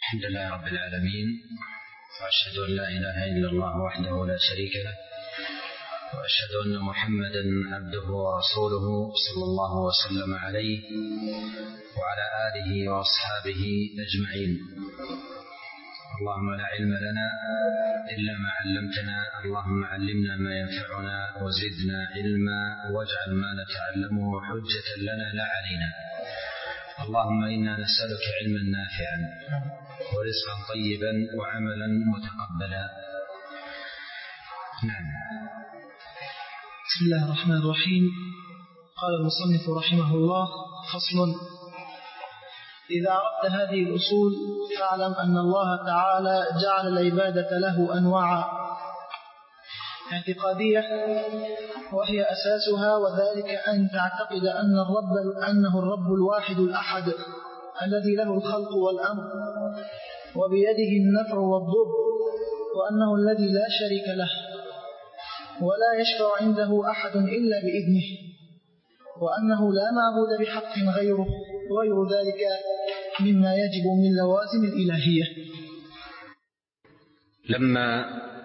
الحمد لله رب العالمين، وأشهد أن لا إله إلا الله وحده لا شريك له، وأشهد أن محمدا عبده ورسوله صلى الله وسلم عليه وعلى آله وأصحابه أجمعين. اللهم لا علم لنا إلا ما علمتنا، اللهم علمنا ما ينفعنا وزدنا علما، واجعل ما نتعلمه حجة لنا لا علينا. اللهم إنا نسألك علما نافعا ورزقا طيبا وعملا متقبلا. نعم. بسم الله الرحمن الرحيم. قال المصنف رحمه الله: فصل: إذا عرفت هذه الأصول فاعلم أن الله تعالى جعل العبادة له أنواعا: اعتقادية وهي أساسها، وذلك أن تعتقد أنه الرب الواحد الأحد الذي له الخلق والأمر وبيده النفع والضر، وأنه الذي لا شريك له ولا يشفع عنده أحد إلا بإذنه، وأنه لا معبود بحق غيره، وغير ذلك مما يجب من لوازم الإلهية. لما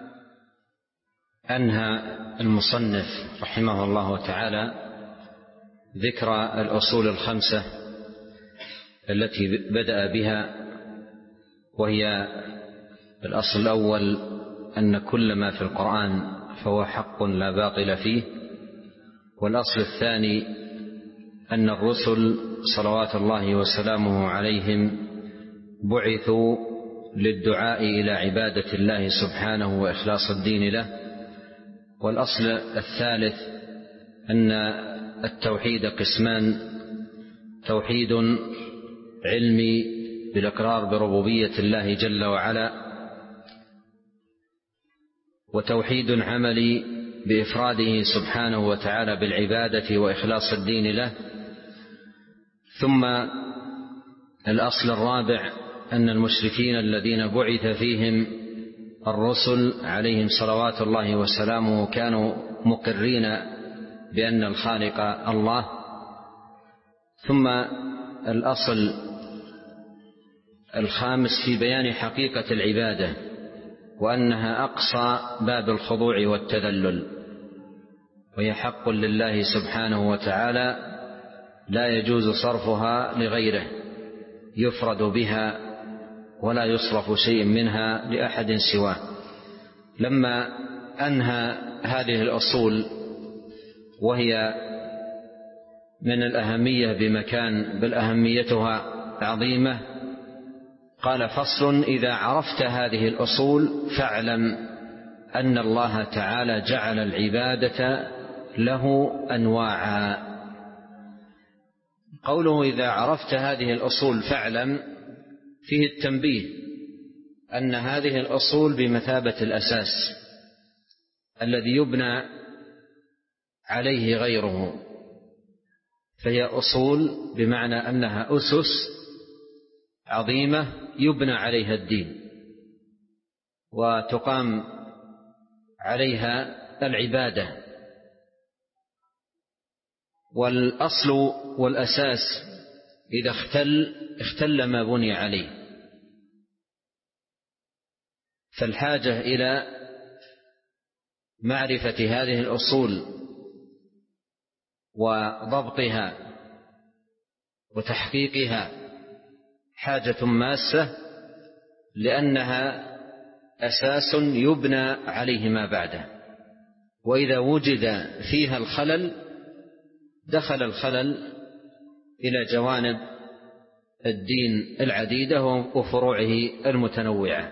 أنهى المصنف رحمه الله تعالى ذكر الأصول الخمسة التي بدأ بها، وهي الأصل الأول أن كل ما في القرآن فهو حق لا باطل فيه، والأصل الثاني أن الرسل صلوات الله وسلامه عليهم بعثوا للدعاء إلى عبادة الله سبحانه وإخلاص الدين له، والأصل الثالث أن التوحيد قسمان: توحيد علمي بالإقرار بربوبية الله جل وعلا، وتوحيد عملي بإفراده سبحانه وتعالى بالعبادة وإخلاص الدين له. ثم الأصل الرابع أن المشركين الذين بعث فيهم الرسل عليهم صلوات الله وسلامه كانوا مقرين بأن الخالق الله. ثم الأصل الخامس في بيان حقيقة العبادة، وأنها أقصى باب الخضوع والتذلل، وهي حق لله سبحانه وتعالى لا يجوز صرفها لغيره، يفرد بها ولا يصرف شيء منها لأحد سواه. لما أنهى هذه الأصول وهي من الأهمية بمكان، بل أهميتها عظيمة، قال: فصل: إذا عرفت هذه الأصول فاعلم أن الله تعالى جعل العبادة له أنواعا. قوله إذا عرفت هذه الأصول فاعلم فيه التنبيه أن هذه الأصول بمثابة الأساس الذي يبنى عليه غيره، فهي أصول بمعنى أنها أسس عظيمة يبنى عليها الدين وتقام عليها العبادة. والأصل والأساس إذا اختل ما بني عليه، فالحاجة إلى معرفة هذه الأصول وضبطها وتحقيقها حاجة ماسة، لأنها أساس يبنى عليه ما بعده، وإذا وجد فيها الخلل دخل الخلل إلى جوانب الدين العديدة وفروعه المتنوعة.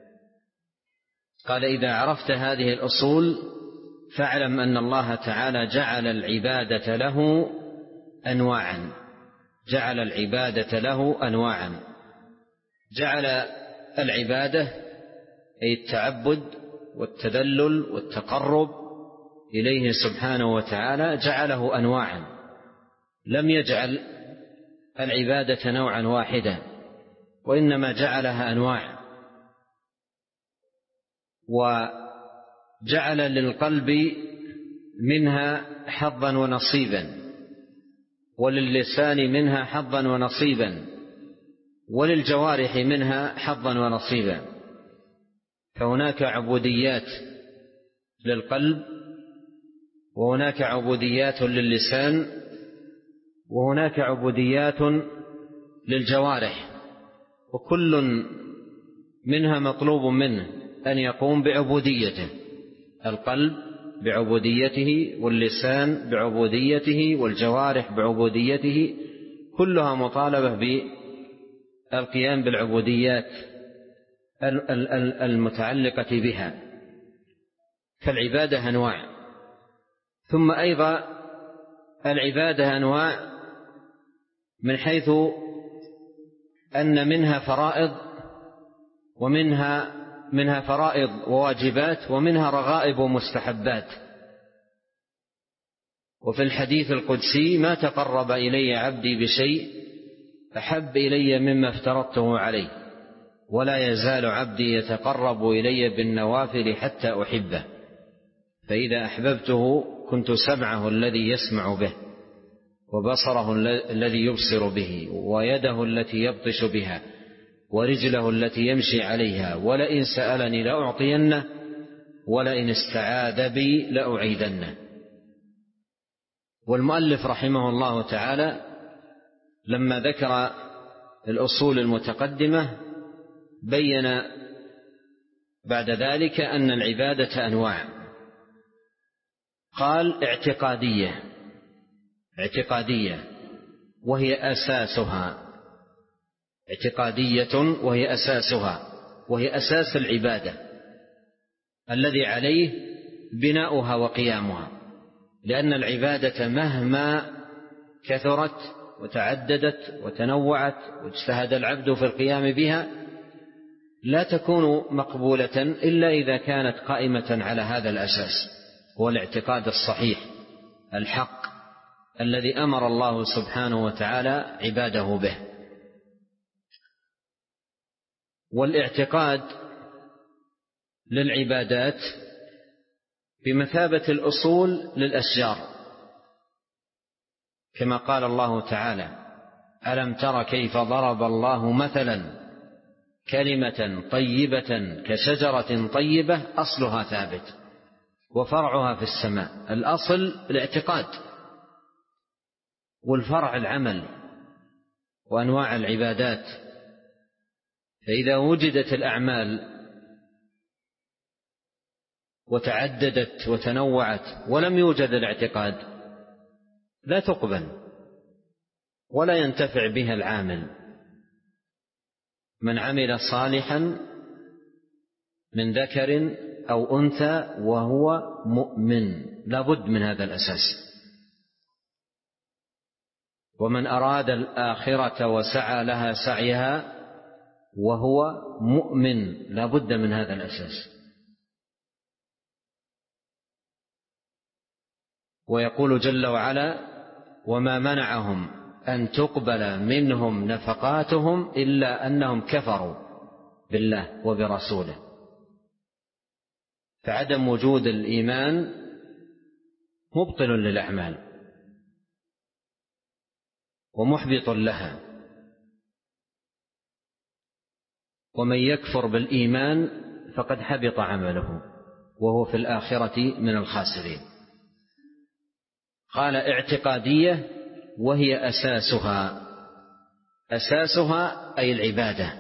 قال: إذا عرفت هذه الأصول فاعلم أن الله تعالى جعل العبادة له أنواعا. جعل العبادة له أنواعا. جعل العبادة أي التعبد والتذلل والتقرب إليه سبحانه وتعالى جعله أنواعا، لم يجعل العبادة نوعا واحدا، وإنما جعلها أنواع. وجعل للقلب منها حظا ونصيبا، وللسان منها حظا ونصيبا، وللجوارح منها حظا ونصيبا، فهناك عبوديات للقلب، وهناك عبوديات للسان، وهناك عبوديات للجوارح، وكل منها مطلوب منه أن يقوم بعبوديته، القلب بعبوديته، واللسان بعبوديته، والجوارح بعبوديته، كلها مطالبة بالقيام بالعبوديات المتعلقة بها. فالعبادة أنواع، ثم أيضا العبادة أنواع من حيث أن منها فرائض، ومنها فرائض وواجبات، ومنها رغائب ومستحبات. وفي الحديث القدسي: ما تقرب إلي عبدي بشيء أحب إلي مما افترضته عليه، ولا يزال عبدي يتقرب إلي بالنوافل حتى أحبه، فإذا أحببته كنت سمعه الذي يسمع به، وبصره الذي يبصر به، ويده التي يبطش بها، ورجله التي يمشي عليها، ولئن سألني لأعطينه، ولئن استعاذ بي لأعيذنه. والمؤلف رحمه الله تعالى لما ذكر الأصول المتقدمة بين بعد ذلك أن العبادة أنواع. قال: اعتقادية وهي أساسها، اعتقادية وهي أساسها، وهي أساس العبادة الذي عليه بناؤها وقيامها، لأن العبادة مهما كثرت وتعددت وتنوعت واجتهد العبد في القيام بها لا تكون مقبولة إلا إذا كانت قائمة على هذا الأساس، هو الاعتقاد الصحيح الحق الذي أمر الله سبحانه وتعالى عباده به. والاعتقاد للعبادات بمثابة الأصول للأشجار، كما قال الله تعالى: ألم تر كيف ضرب الله مثلا كلمة طيبة كشجرة طيبة أصلها ثابت وفرعها في السماء. الأصل الاعتقاد، والفرع العمل وأنواع العبادات. فإذا وجدت الأعمال وتعددت وتنوعت ولم يوجد الاعتقاد لا تقبل ولا ينتفع بها العامل. من عمل صالحا من ذكر أو أنثى وهو مؤمن، لا بد من هذا الأساس. ومن أراد الآخرة وسعى لها سعيها وهو مؤمن، لا بد من هذا الأساس. ويقول جل وعلا: وما منعهم أن تقبل منهم نفقاتهم إلا أنهم كفروا بالله وبرسوله. فعدم وجود الإيمان مبطل للأعمال ومحبط لها. ومن يكفر بالإيمان فقد حبط عمله وهو في الآخرة من الخاسرين. قال: اعتقادية وهي أساسها أي العبادة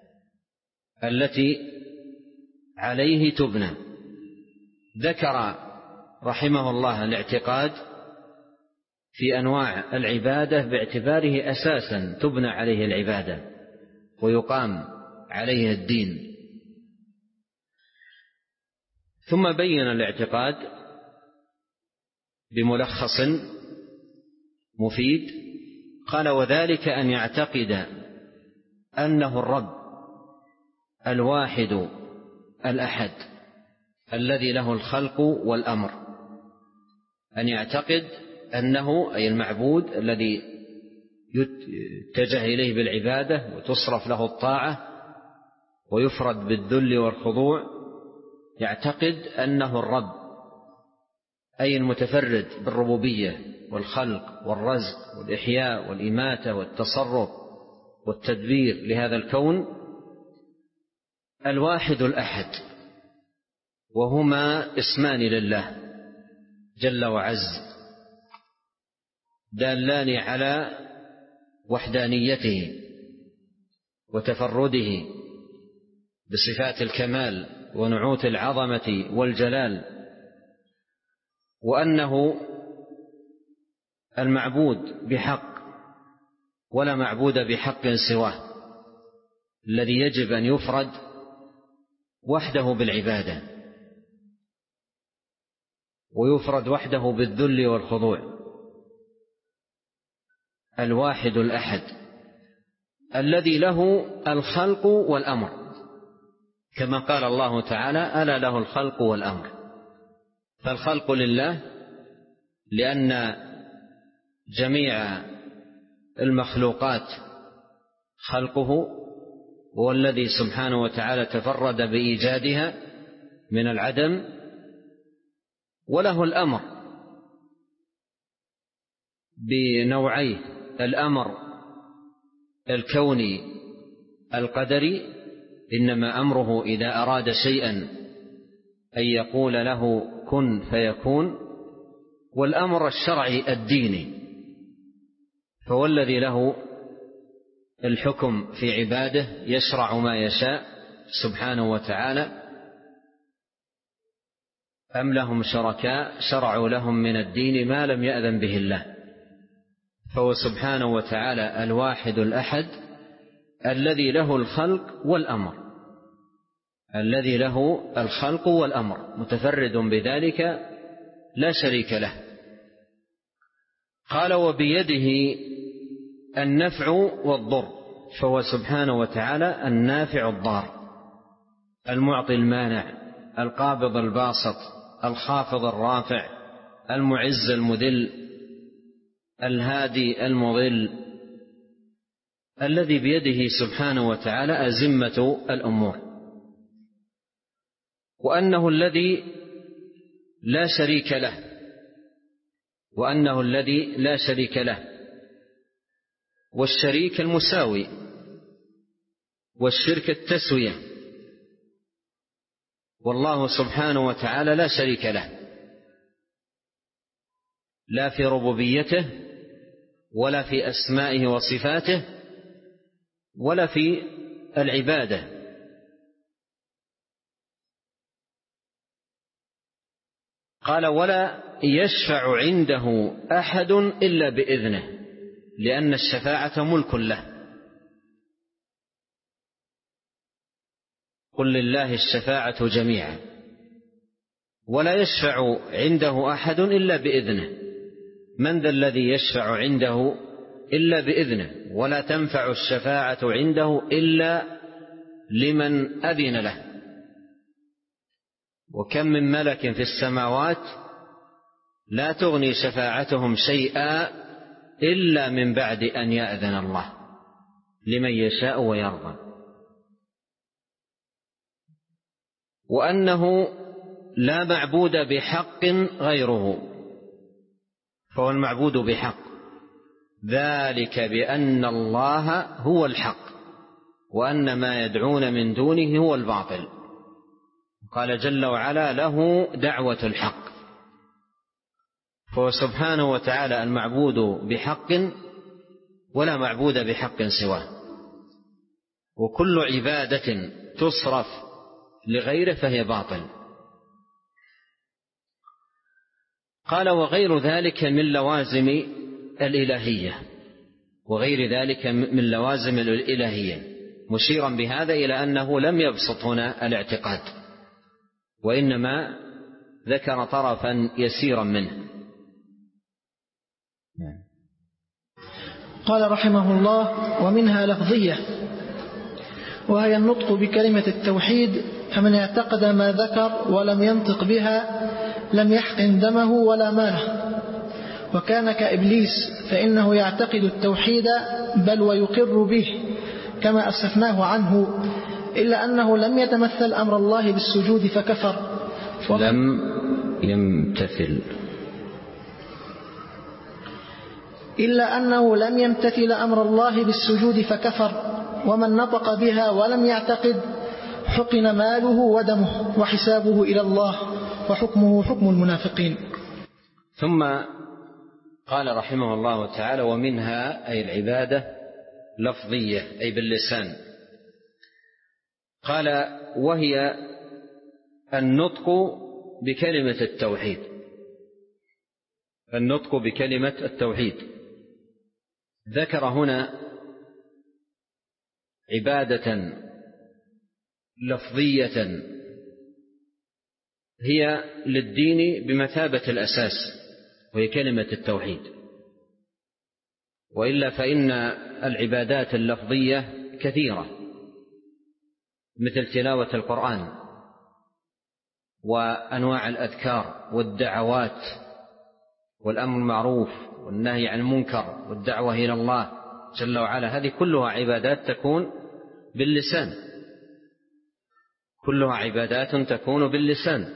التي عليه تبنى. ذكر رحمه الله الاعتقاد في أنواع العبادة باعتباره أساسا تبنى عليه العبادة ويقام عليه الدين. ثم بين الاعتقاد بملخص مفيد. قال: وذلك أن يعتقد أنه الرب الواحد الأحد الذي له الخلق والأمر. أن يعتقد أنه أي المعبود الذي يتجه إليه بالعبادة وتصرف له الطاعة ويفرد بالذل والخضوع، يعتقد أنه الرب أي المتفرد بالربوبية والخلق والرزق والإحياء والإماتة والتصرف والتدبير لهذا الكون الواحد الأحد، وهما اسمان لله جل وعز دالان على وحدانيته وتفرده بصفات الكمال ونعوت العظمة والجلال، وأنه المعبود بحق ولا معبود بحق سواه، الذي يجب أن يفرد وحده بالعبادة ويفرد وحده بالذل والخضوع. الواحد الأحد الذي له الخلق والأمر، كما قال الله تعالى: ألا له الخلق والأمر. فالخلق لله لأن جميع المخلوقات خلقه، هو الذي سبحانه وتعالى تفرد بإيجادها من العدم، وله الأمر بنوعيه: الأمر الكوني القدري، إنما أمره إذا أراد شيئا أن يقول له كن فيكون، والأمر الشرعي الديني، فهو الذي له الحكم في عباده، يشرع ما يشاء سبحانه وتعالى. أم لهم شركاء شرعوا لهم من الدين ما لم يأذن به الله. فهو سبحانه وتعالى الواحد الأحد الذي له الخلق والأمر، الذي له الخلق والأمر، متفرد بذلك لا شريك له. قال: وبيده النفع والضر، فهو سبحانه وتعالى النافع الضار، المعطي المانع، القابض الباسط، الخافض الرافع، المعز المذل، الهادي المضل، الذي بيده سبحانه وتعالى أزمة الأمور، وأنه الذي لا شريك له، وأنه الذي لا شريك له، والشريك المساوي، والشرك التسوية، والله سبحانه وتعالى لا شريك له، لا في ربوبيته ولا في أسمائه وصفاته ولا في العبادة. قال: ولا يشفع عنده أحد إلا بإذنه، لأن الشفاعة ملك له. قل لله الشفاعة جميعا، ولا يشفع عنده أحد إلا بإذنه. من ذا الذي يشفع عنده إلا بإذنه؟ ولا تنفع الشفاعة عنده إلا لمن أذن له. وكم من ملك في السماوات لا تغني شفاعتهم شيئا إلا من بعد أن يأذن الله لمن يشاء ويرضى. وأنه لا معبود بحق غيره، فهو المعبود بحق، ذلك بأن الله هو الحق وأن ما يدعون من دونه هو الباطل. قال جل وعلا: له دعوة الحق. فهو سبحانه وتعالى المعبود بحق، ولا معبود بحق سواه، وكل عبادة تصرف لغيره فهي باطل. قال: وغير ذلك من لوازم الإلهية، وغير ذلك من لوازم الإلهية، مشيرا بهذا إلى أنه لم يبسط هنا الاعتقاد، وإنما ذكر طرفا يسيرا منه. قال رحمه الله: ومنها لفظية، وهي النطق بكلمة التوحيد، فمن اعتقد ما ذكر ولم ينطق بها لم يحقن دمه ولا ماله. وكان كإبليس، فإنه يعتقد التوحيد بل ويقر به كما أسفناه عنه، إلا أنه لم يتمثل أمر الله بالسجود فكفر. لم يمتثل إلا أنه لم يمتثل أمر الله بالسجود فكفر، ومن نطق بها ولم يعتقد حقن ماله ودمه وحسابه إلى الله وحكمه حكم المنافقين. ثم قال رحمه الله تعالى: ومنها أي العبادة لفظية أي باللسان. قال: وهي النطق بكلمة التوحيد. النطق بكلمة التوحيد. ذكر هنا عبادة لفظية هي للدين بمثابة الأساس، وهي كلمة التوحيد. وإلا فإن العبادات اللفظية كثيرة، مثل تلاوة القرآن وأنواع الأذكار والدعوات والأمر بالمعروف والنهي عن المنكر والدعوة إلى الله جل وعلا. هذه كلها عبادات تكون باللسان، كلها عبادات تكون باللسان،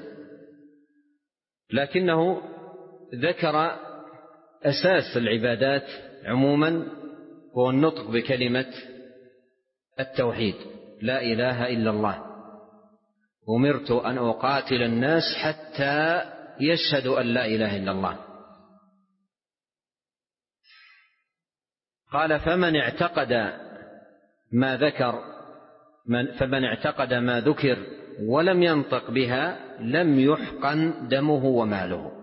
لكنه ذكر أساس العبادات عموما هو النطق بكلمة التوحيد: لا إله إلا الله، أمرت أن أقاتل الناس حتى يشهدوا أن لا إله إلا الله. قال: فمن اعتقد ما ذكر ولم ينطق بها لم يحقن دمه وماله.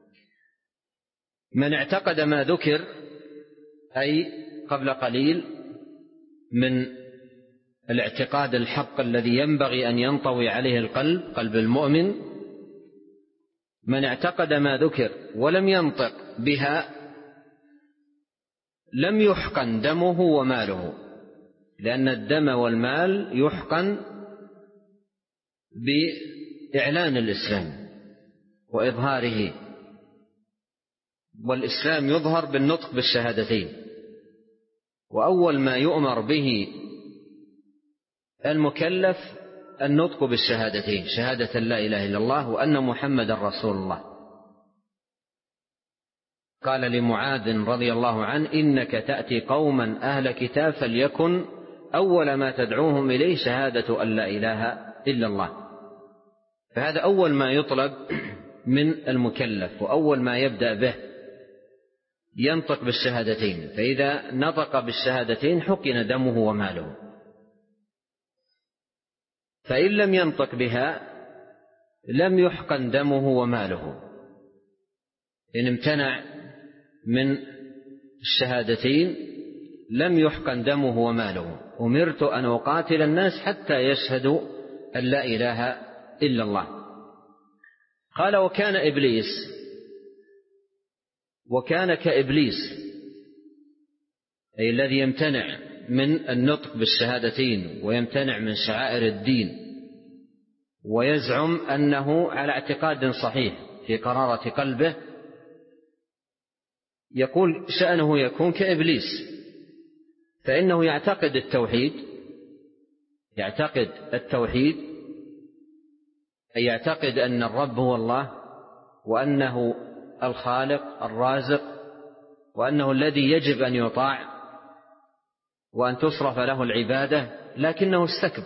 من اعتقد ما ذكر أي قبل قليل من الاعتقاد الحق الذي ينبغي أن ينطوي عليه القلب، قلب المؤمن. من اعتقد ما ذكر ولم ينطق بها لم يحقن دمه وماله، لأن الدم والمال يحقن بإعلان الإسلام وإظهاره، والإسلام يظهر بالنطق بالشهادتين. وأول ما يؤمر به المكلف النطق بالشهادتين، شهادة لا إله إلا الله وأن محمد رسول الله. قال لمعاذ رضي الله عنه: إنك تأتي قوما أهل كتاب فليكن أول ما تدعوهم إليه شهادة أن لا إله إلا الله. فهذا أول ما يطلب من المكلف، وأول ما يبدأ به ينطق بالشهادتين، فإذا نطق بالشهادتين حقن دمه وماله. فإن لم ينطق بها لم يحقن دمه وماله، إن امتنع من الشهادتين لم يحقن دمه وماله. أمرت أن أقاتل الناس حتى يشهدوا أن لا إله إلا الله. قال: وكان كإبليس، أي الذي يمتنع من النطق بالشهادتين ويمتنع من شعائر الدين ويزعم أنه على اعتقاد صحيح في قرارة قلبه، يقول شأنه يكون كإبليس، فإنه يعتقد التوحيد، أي يعتقد أن الرب هو الله، وأنه الخالق الرازق، وأنه الذي يجب أن يطاع وأن تصرف له العبادة، لكنه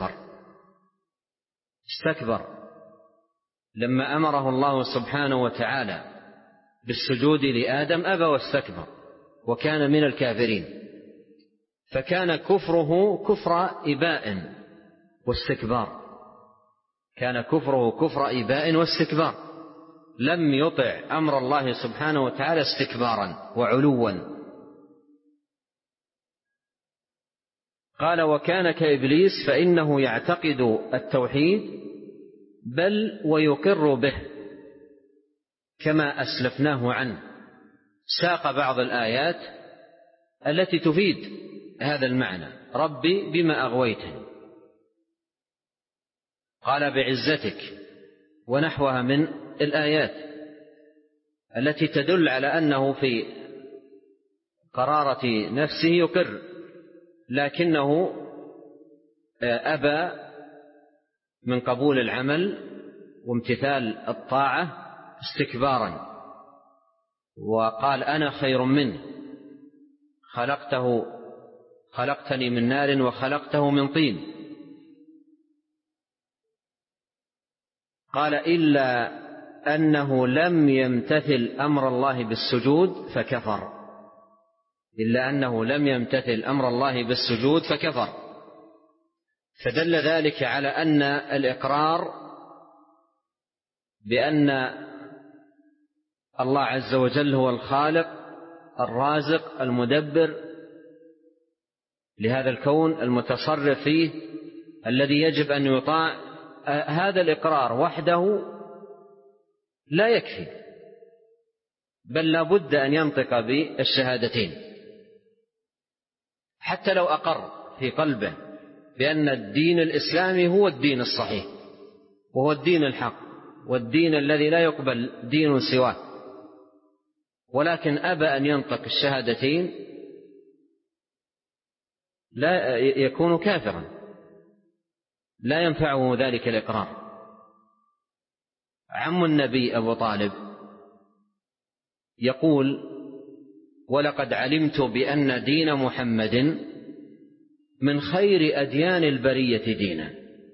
استكبر لما أمره الله سبحانه وتعالى بالسجود لآدم، أبى واستكبر وكان من الكافرين. فكان كفره كفر إباء واستكبار، كان كفره كفر إباء واستكبار، لم يطع أمر الله سبحانه وتعالى استكبارا وعلوا. قال: وكان كإبليس فإنه يعتقد التوحيد بل ويقر به كما أسلفناه عنه. ساق بعض الآيات التي تفيد هذا المعنى: ربي بما أغويتني، قال بعزتك، ونحوها من الآيات التي تدل على أنه في قرارة نفسه يقر، لكنه أبى من قبول العمل وامتثال الطاعة استكبارا، وقال: أنا خير منه، خلقتني من نار وخلقته من طين. قال إلا أنه لم يمتثل أمر الله بالسجود فكفر. إلا أنه لم يمتثل أمر الله بالسجود فكفر. فدل ذلك على أن الإقرار بأن الله عز وجل هو الخالق الرازق المدبر لهذا الكون المتصرف فيه الذي يجب أن يطاع، هذا الإقرار وحده لا يكفي، بل لا بد أن ينطق بالشهادتين. حتى لو أقر في قلبه بأن الدين الإسلامي هو الدين الصحيح وهو الدين الحق والدين الذي لا يقبل دين سواه، ولكن أبى أن ينطق الشهادتين، لا يكون كافرا، لا ينفعه ذلك الإقرار. عم النبي أبو طالب يقول: ولقد علمت بأن دين محمد من خير أديان البرية دينا.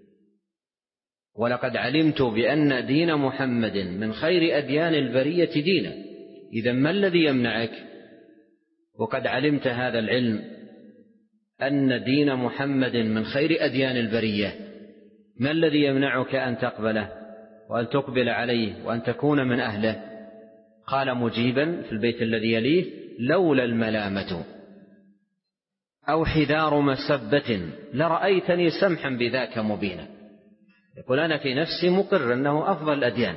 ولقد علمت بأن دين محمد من خير أديان البرية دينا. إذن ما الذي يمنعك وقد علمت هذا العلم أن دين محمد من خير أديان البرية؟ ما الذي يمنعك أن تقبله وأن تقبل عليه وأن تكون من أهله؟ قال مجيبا في البيت الذي يليه: لولا الملامة أو حذار مسبة لرأيتني سمحا بذاك مبينا. يقول: أنا في نفسي مقر أنه أفضل الأديان،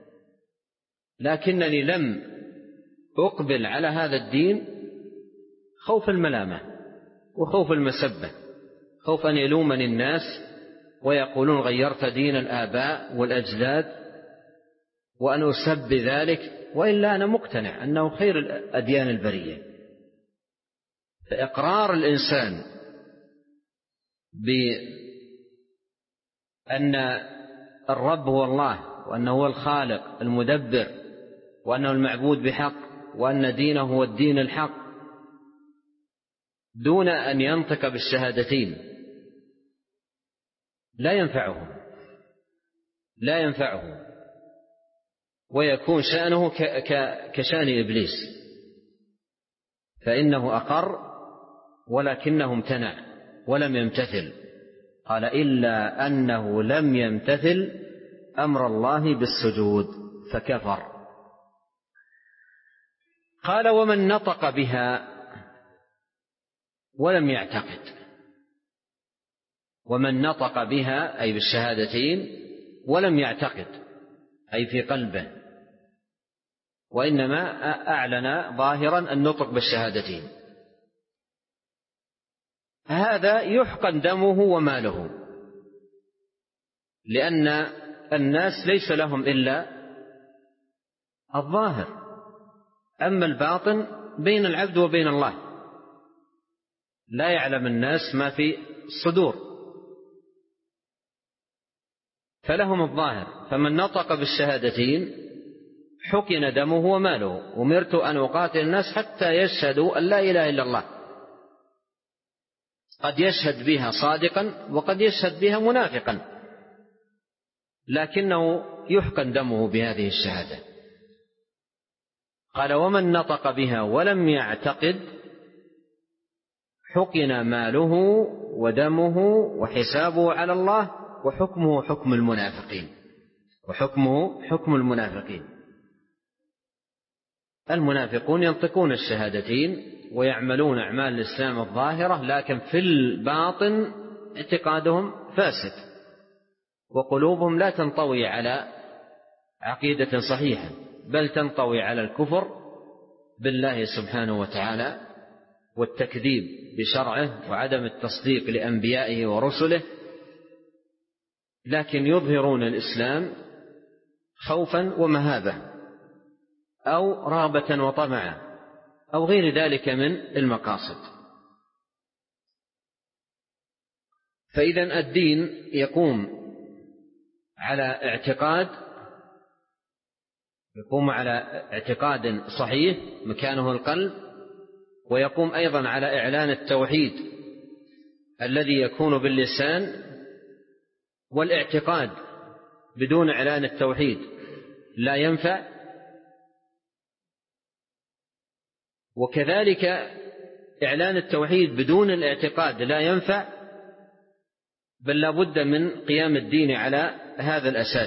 لكنني لم أقبل على هذا الدين خوف الملامة وخوف المسبة، خوف أن يلومني الناس ويقولون غيرت دين الآباء والأجداد وأن أسب ذلك، وإلا أنا مقتنع أنه خير الأديان البرية. فإقرار الإنسان بأن الرب هو الله وأنه هو الخالق المدبر وأنه المعبود بحق وأن دينه هو الدين الحق دون أن ينطق بالشهادتين لا ينفعه ويكون شأنه كشأن إبليس، فإنه أقر ولكنه امتنع ولم يمتثل. قال: إلا أنه لم يمتثل أمر الله بالسجود فكفر. قال: ومن نطق بها ولم يعتقد. ومن نطق بها أي بالشهادتين ولم يعتقد أي في قلبه، وإنما أعلن ظاهرا النطق بالشهادتين، هذا يحقن دمه وماله، لأن الناس ليس لهم إلا الظاهر، أما الباطن بين العبد وبين الله، لا يعلم الناس ما في الصدور، فلهم الظاهر. فمن نطق بالشهادتين حقن دمه وماله. أمرت أن أقاتل الناس حتى يشهدوا أن لا إله إلا الله. قد يشهد بها صادقا وقد يشهد بها منافقا، لكنه يحقن دمه بهذه الشهادة. قال: ومن نطق بها ولم يعتقد حقن ماله ودمه وحسابه على الله وحكمه حكم المنافقين. المنافقون ينطقون الشهادتين ويعملون أعمال الإسلام الظاهرة، لكن في الباطن اعتقادهم فاسد وقلوبهم لا تنطوي على عقيدة صحيحة، بل تنطوي على الكفر بالله سبحانه وتعالى والتكذيب بشرعه وعدم التصديق لأنبيائه ورسله، لكن يظهرون الإسلام خوفا ومهابة أو رغبة وطمعا أو غير ذلك من المقاصد. فإذا الدين يقوم على اعتقاد صحيح مكانه القلب، ويقوم أيضا على إعلان التوحيد الذي يكون باللسان والاعتقاد بدون إعلان التوحيد لا ينفع، وكذلك إعلان التوحيد بدون الاعتقاد لا ينفع، بل لا بد من قيام الدين على هذا الأساس،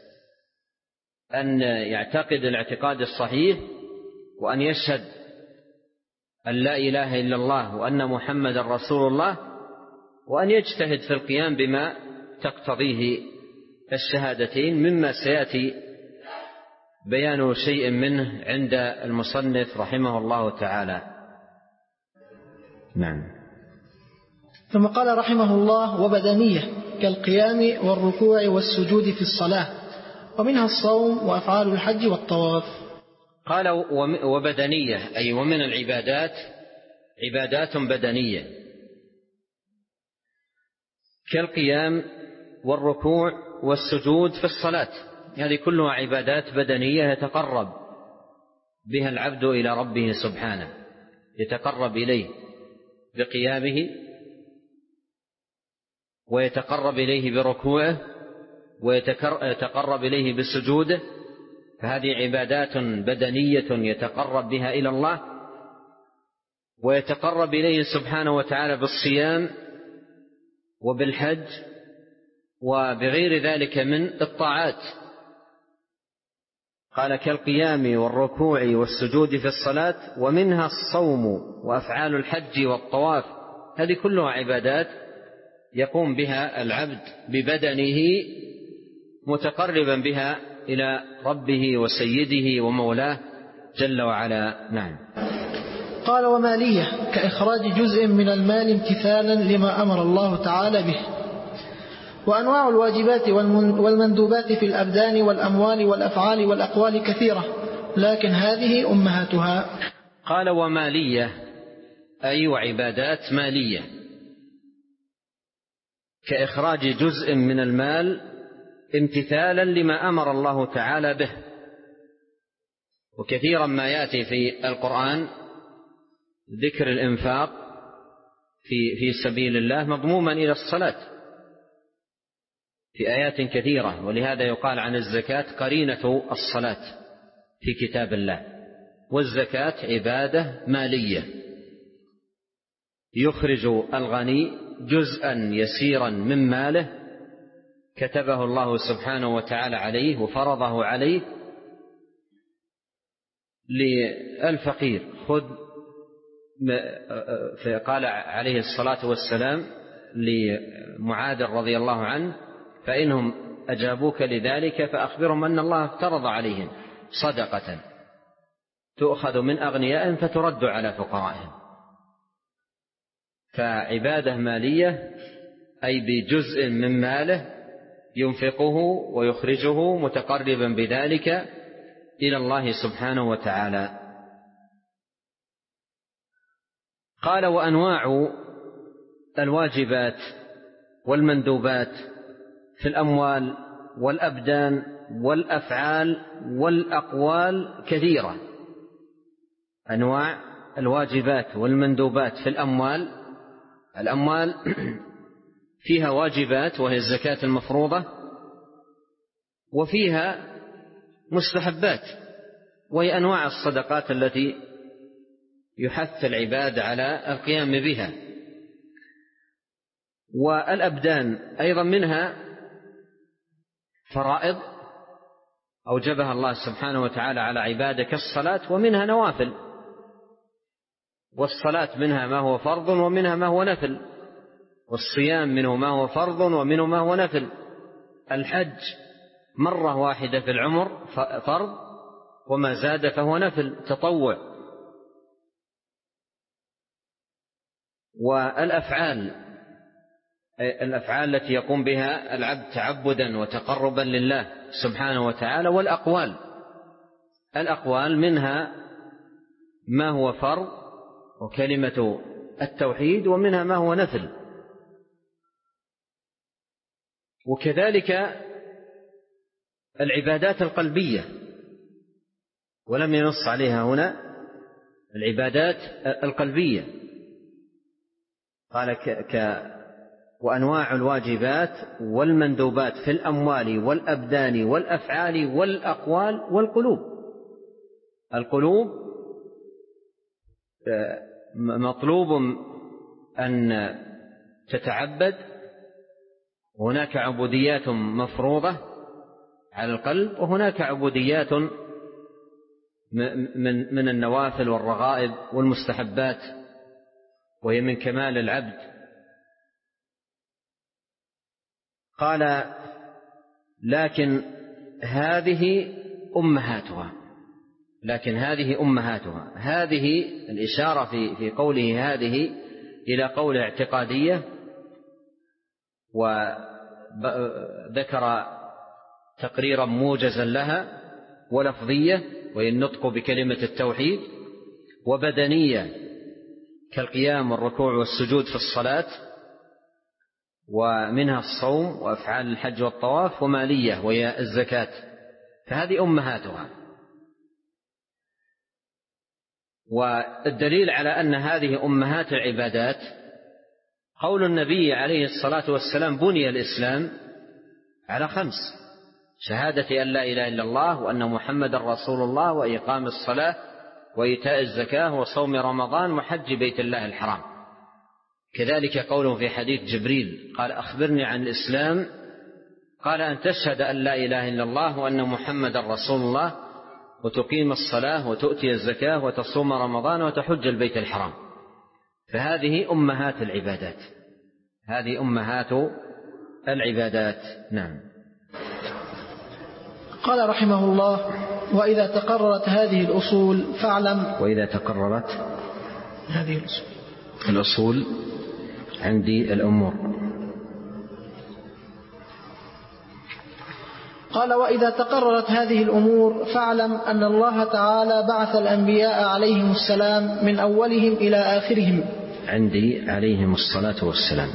أن يعتقد الاعتقاد الصحيح، وأن يشهد أن لا إله إلا الله وأن محمد رسول الله، وأن يجتهد في القيام بما تقتضيه الشهادتين، مما سيأتي بيان شيء منه عند المصنف رحمه الله تعالى. نعم. ثم قال رحمه الله: وبدنية كالقيام والركوع والسجود في الصلاة، ومنها الصوم وأفعال الحج والطواف. قال وبدنية أي ومن العبادات عبادات بدنية كالقيام والركوع والسجود في الصلاة، هذه كلها عبادات بدنية يتقرب بها العبد إلى ربه سبحانه، يتقرب إليه بقيامه، ويتقرب إليه بركوعه، ويتقرب إليه بسجوده، فهذه عبادات بدنية يتقرب بها إلى الله، ويتقرب إليه سبحانه وتعالى بالصيام وبالحج وبغير ذلك من الطاعات. قال كالقيام والركوع والسجود في الصلاة، ومنها الصوم وأفعال الحج والطواف، هذه كلها عبادات يقوم بها العبد ببدنه متقربا بها إلى ربه وسيده ومولاه جل وعلا. نعم. قال ومالية كإخراج جزء من المال امتثالا لما أمر الله تعالى به. وأنواع الواجبات والمندوبات في الأبدان والأموال والأفعال والأقوال كثيرة، لكن هذه أمهاتها. قال ومالية أي وعبادات مالية كإخراج جزء من المال امتثالا لما أمر الله تعالى به. وكثيرا ما يأتي في القرآن ذكر الإنفاق في سبيل الله مضموما إلى الصلاة في آيات كثيرة، ولهذا يقال عن الزكاة قرينة الصلاة في كتاب الله. والزكاة عبادة مالية، يخرج الغني جزءا يسيرا من ماله كتبه الله سبحانه وتعالى عليه وفرضه عليه للفقير. خذ، فقال عليه الصلاة والسلام لمعاذ رضي الله عنه: فإنهم أجابوك لذلك فأخبرهم أن الله افترض عليهم صدقة تؤخذ من أغنيائهم فترد على فقرائهم. فعبادة مالية أي بجزء من ماله ينفقه ويخرجه متقربا بذلك إلى الله سبحانه وتعالى. قال وأنواع الواجبات والمندوبات في الأموال والأبدان والأفعال والأقوال كثيرة. أنواع الواجبات والمندوبات في الأموال فيها واجبات وهي الزكاة المفروضة، وفيها مستحبات وهي أنواع الصدقات التي يحث العباد على القيام بها. والأبدان أيضا منها فرائض أوجبها الله سبحانه وتعالى على عباده كالصلاة، ومنها نوافل. والصلاة منها ما هو فرض ومنها ما هو نفل، والصيام منه ما هو فرض ومنه ما هو نفل. الحج مرة واحدة في العمر فرض، وما زاد فهو نفل تطوع. والأفعال التي يقوم بها العبد تعبدا وتقربا لله سبحانه وتعالى. والأقوال منها ما هو فرض وكلمة التوحيد، ومنها ما هو نفل. وكذلك العبادات القلبية ولم ينص عليها هنا، العبادات القلبية. قال وأنواع الواجبات والمندوبات في الأموال والأبدان والأفعال والأقوال والقلوب. القلوب مطلوب أن تتعبد، هناك عبوديات مفروضة على القلب، وهناك عبوديات من النوافل والرغائب والمستحبات، وهي من كمال العبد. قال لكن هذه أمهاتها، هذه الإشارة في قوله هذه إلى قول اعتقادية، وذكر تقريرا موجزا لها، ولفظية وهي النطق بكلمة التوحيد، وبدنية كالقيام والركوع والسجود في الصلاة، ومنها الصوم وأفعال الحج والطواف، ومالية وهي الزكاة. فهذه أمهاتها. والدليل على أن هذه أمهات العبادات قول النبي عليه الصلاة والسلام: بني الإسلام على 5: شهادة أن لا إله إلا الله وأن محمد رسول الله، وإقام الصلاة، وإيتاء الزكاة، وصوم رمضان، وحج بيت الله الحرام. كذلك قوله في حديث جبريل قال: أخبرني عن الإسلام، قال: أن تشهد أن لا إله إلا الله وأن محمد رسول الله، وتقيم الصلاة، وتؤتي الزكاة، وتصوم رمضان، وتحج البيت الحرام. فهذه أمهات العبادات، هذه أمهات العبادات. نعم. قال رحمه الله: وإذا تقررت هذه الأصول فاعلم. وإذا تقررت هذه الأصول عندي الأمور. قال: وإذا تقررت هذه الأمور فاعلم أن الله تعالى بعث الأنبياء عليهم السلام من أولهم إلى آخرهم. عندي عليهم الصلاة والسلام.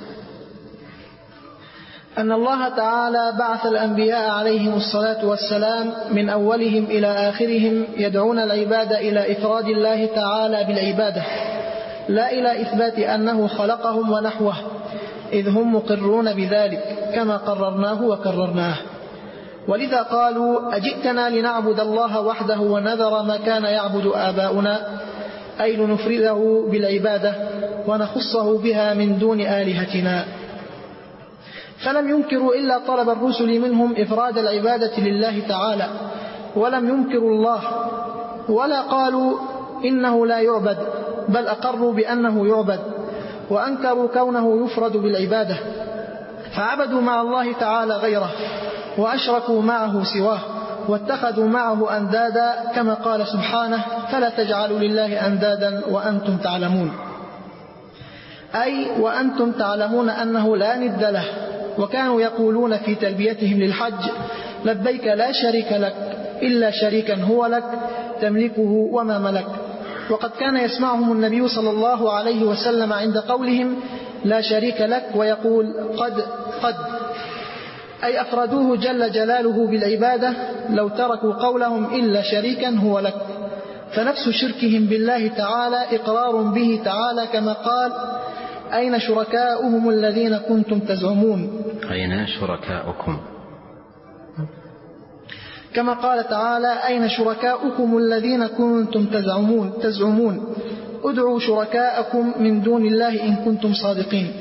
أن الله تعالى بعث الأنبياء عليهم الصلاة والسلام من أولهم إلى آخرهم يدعون العباد إلى إفراد الله تعالى بالعبادة، لا إلى إثبات أنه خلقهم ونحوه، إذ هم مقرون بذلك كما قررناه وكررناه. ولذا قالوا: أجئتنا لنعبد الله وحده ونذر ما كان يعبد آباؤنا، أي لنفرده بالعبادة ونخصه بها من دون آلهتنا. فلم ينكروا إلا طلب الرسل منهم إفراد العبادة لله تعالى، ولم ينكروا الله، ولا قالوا إنه لا يعبد، بل أقروا بأنه يعبد، وأنكروا كونه يفرد بالعبادة، فعبدوا مع الله تعالى غيره، وأشركوا معه سواه، واتخذوا معه أندادا، كما قال سبحانه: فلا تجعلوا لله أندادا وأنتم تعلمون، أي وأنتم تعلمون أنه لا ند له. وكانوا يقولون في تلبيتهم للحج: لبيك لا شريك لك إلا شريكا هو لك تملكه وما ملك. وقد كان يسمعهم النبي صلى الله عليه وسلم عند قولهم لا شريك لك ويقول قد أي أفردوه جل جلاله بالعبادة، لو تركوا قولهم إلا شريكا هو لك. فنفس شركهم بالله تعالى إقرار به تعالى، كما قال: أين شركاؤهم الذين كنتم تزعمون. أين شركاؤكم، كما قال تعالى: أين شركاؤكم الذين كنتم تزعمون ادعوا شركاءكم من دون الله إن كنتم صادقين.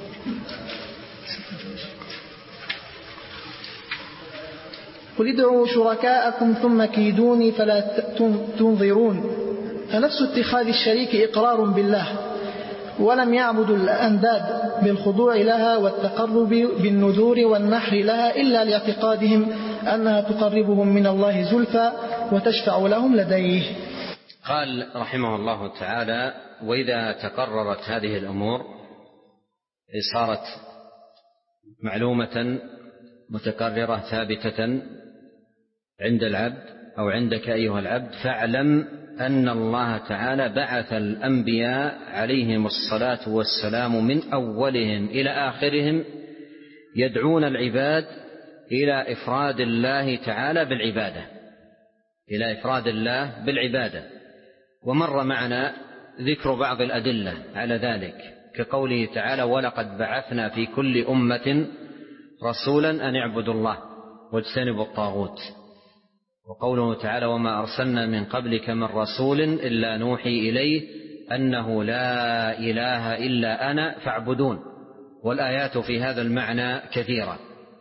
قل ادعوا شركاءكم ثم كيدوني فلا تنظرون. فنفس اتخاذ الشريك إقرار بالله، ولم يعبدوا الأنداد بالخضوع لها والتقرب بالنذور والنحر لها إلا لاعتقادهم أنها تقربهم من الله زلفى وتشفع لهم لديه. قال رحمه الله تعالى: وإذا تقررت هذه الأمور، صارت معلومة متقررة ثابتة عند العبد أو عندك أيها العبد، فاعلم أن الله تعالى بعث الأنبياء عليهم الصلاة والسلام من أولهم إلى آخرهم يدعون العباد إلى إفراد الله تعالى بالعبادة، إلى إفراد الله بالعبادة، ومر معنا ذكر بعض الأدلة على ذلك، كقوله تعالى: ولقد بعثنا في كل أمة رسولا أن اعبدوا الله واجتنبوا الطاغوت. وقوله تعالى: وما أرسلنا من قبلك من رسول إلا نوحي إليه أنه لا إله إلا أنا فاعبدون. والآيات في هذا المعنى كثيرة،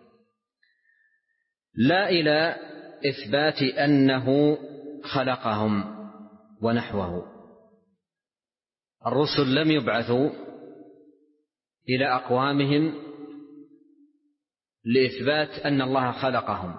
لا إلى إثبات أنه خلقهم ونحوه. الرسل لم يبعثوا إلى أقوامهم لإثبات أن الله خلقهم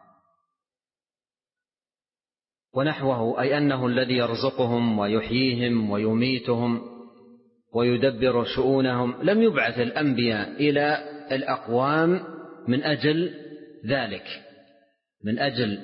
ونحوه، أي أنه الذي يرزقهم ويحييهم ويميتهم ويدبر شؤونهم. لم يبعث الأنبياء إلى الأقوام من أجل ذلك، من أجل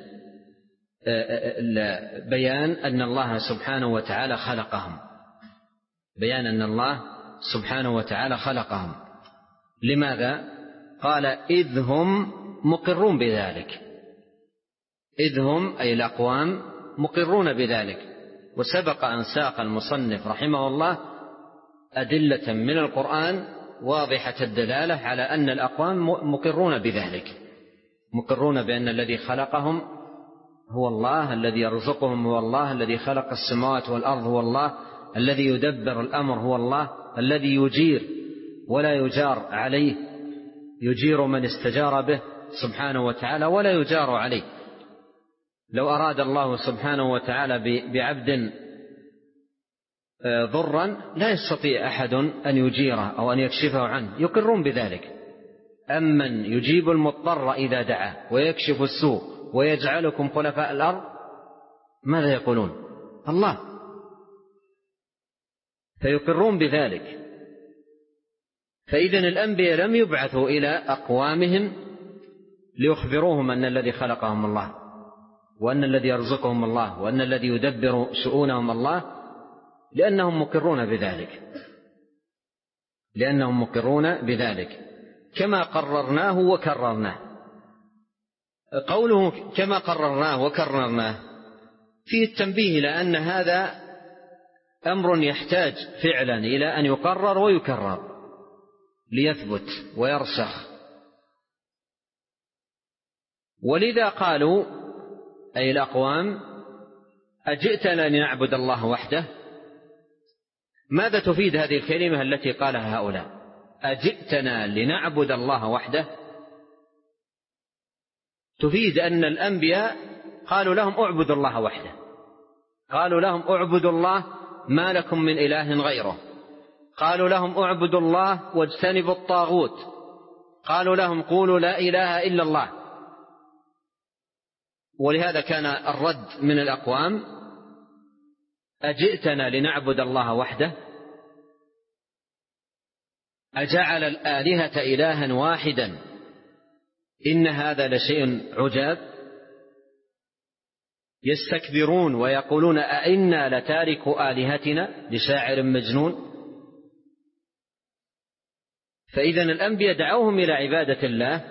بيان أن الله سبحانه وتعالى خلقهم، بيان أن الله سبحانه وتعالى خلقهم. لماذا؟ قال: إذ هم مقرون بذلك. إذ هم أي الأقوام مقرون بذلك. وسبق أن ساق المصنف رحمه الله أدلة من القرآن واضحة الدلالة على أن الأقوام مقرون بذلك، مقرون بأن الذي خلقهم هو الله، الذي يرزقهم هو الله، الذي خلق السماوات والأرض هو الله، الذي يدبر الأمر هو الله، الذي يجير ولا يجار عليه، يجير من استجار به سبحانه وتعالى ولا يجار عليه. لو أراد الله سبحانه وتعالى بعبد ضرا لا يستطيع أحد أن يجيره أو أن يكشفه عنه، يقرون بذلك. أمن يجيب المضطر إذا دعاه ويكشف السوء ويجعلكم خلفاء الأرض، ماذا يقولون؟ الله. فيقرون بذلك. فإذن الأنبياء لم يبعثوا إلى أقوامهم ليخبروهم أن الذي خلقهم الله، وأن الذي يرزقهم الله، وأن الذي يدبر شؤونهم الله، لأنهم مقرون بذلك، لأنهم مقرون بذلك كما قررناه وكررناه. قوله كما قررناه وكررناه فيه التنبيه لأن هذا أمر يحتاج فعلا إلى أن يقرر ويكرر ليثبت ويرسخ. ولذا قالوا أي الأقوام: أجئتنا لنعبد الله وحده. ماذا تفيد هذه الكلمة التي قالها هؤلاء؟ أجئتنا لنعبد الله وحده. تفيد أن الأنبياء قالوا لهم اعبدوا الله وحده، قالوا لهم اعبدوا الله ما لكم من إله غيره، قالوا لهم اعبدوا الله واجتنبوا الطاغوت، قالوا لهم قولوا لا إله إلا الله. ولهذا كان الرد من الأقوام: أجئتنا لنعبد الله وحده، أجعل الآلهة إلها واحدا إن هذا لشيء عجاب. يستكبرون ويقولون أئنا لتارك آلهتنا لشاعر مجنون. فإذن الأنبياء دعوهم إلى عبادة الله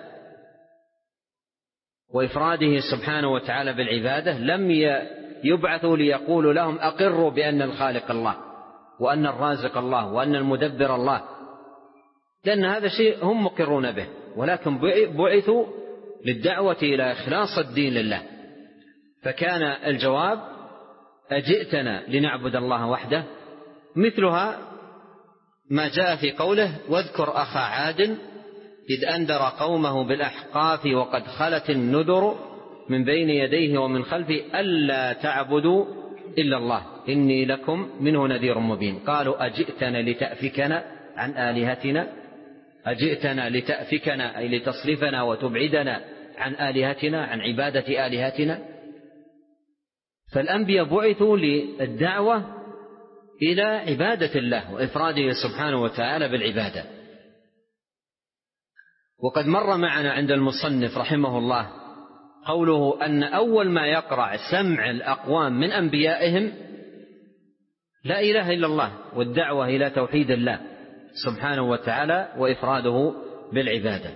وإفراده سبحانه وتعالى بالعبادة، لم يبعثوا ليقولوا لهم أقروا بأن الخالق الله وأن الرازق الله وأن المدبر الله، لأن هذا شيء هم مقرون به، ولكن بعثوا للدعوة إلى إخلاص الدين لله. فكان الجواب: أجئتنا لنعبد الله وحده. مثلها ما جاء في قوله: واذكر أخا عاد إذ أنذر قومه بالأحقاف وقد خلت النذر من بين يديه ومن خلفه ألا تعبدوا إلا الله إني لكم منه نذير مبين. قالوا: أجئتنا لتأفكنا عن آلهتنا، أجئتنا لتأفكنا أي لتصرفنا وتبعدنا عن آلهتنا، عن عبادة آلهتنا. فالأنبياء بعثوا للدعوة إلى عبادة الله وإفراده سبحانه وتعالى بالعبادة. وقد مر معنا عند المصنف رحمه الله قوله أن أول ما يقرع سمع الأقوام من أنبيائهم لا إله إلا الله والدعوة إلى توحيد الله سبحانه وتعالى وإفراده بالعبادة.